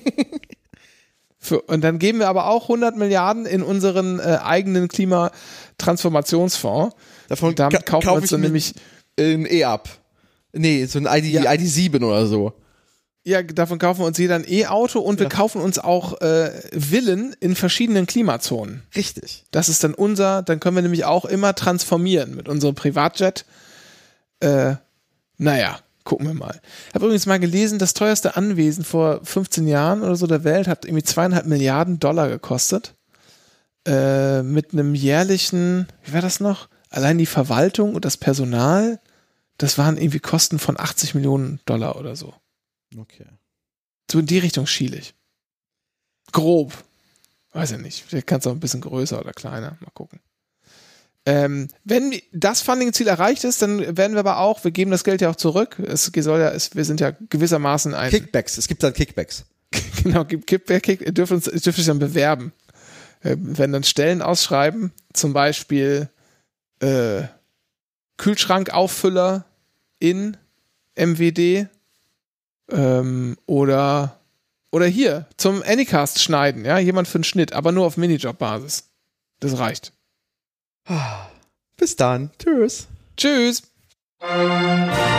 Für, und dann geben wir aber auch hundert Milliarden in unseren äh, eigenen Klimatransformationsfonds. Davon Damit ka- kaufen kauf wir uns ich dann mir nämlich, ein E-Up. Nee, so ein I D, Ja. I D sieben oder so. ja, davon kaufen wir uns jeder ein E-Auto und wir Ja. kaufen uns auch äh, Villen in verschiedenen Klimazonen. Richtig. Das ist dann unser, dann können wir nämlich auch immer transformieren mit unserem Privatjet. Äh, naja, gucken wir mal. Ich habe übrigens mal gelesen, das teuerste Anwesen vor fünfzehn Jahren oder so der Welt hat irgendwie zweieinhalb Milliarden Dollar gekostet. Äh, mit einem jährlichen, wie war das noch? Allein die Verwaltung und das Personal, das waren irgendwie Kosten von achtzig Millionen Dollar oder so. Okay. So in die Richtung schiele ich. Grob. Weiß ich nicht. Vielleicht kann es auch ein bisschen größer oder kleiner. Mal gucken. Ähm, wenn das Funding-Ziel erreicht ist, dann werden wir aber auch, wir geben das Geld ja auch zurück. Es soll ja, es, wir sind ja gewissermaßen ein. Kickbacks. Es gibt dann Kickbacks. Genau, gibt Kickback, Kick, ihr dürft uns, ihr dürft euch dann bewerben. Wir werden dann Stellen ausschreiben, zum Beispiel äh, Kühlschrankauffüller in M W D ähm, oder oder hier zum Anycast schneiden, ja, jemand für einen Schnitt, aber nur auf Minijob-Basis. Das reicht. Bis dann. Tschüss. Tschüss. Thank you.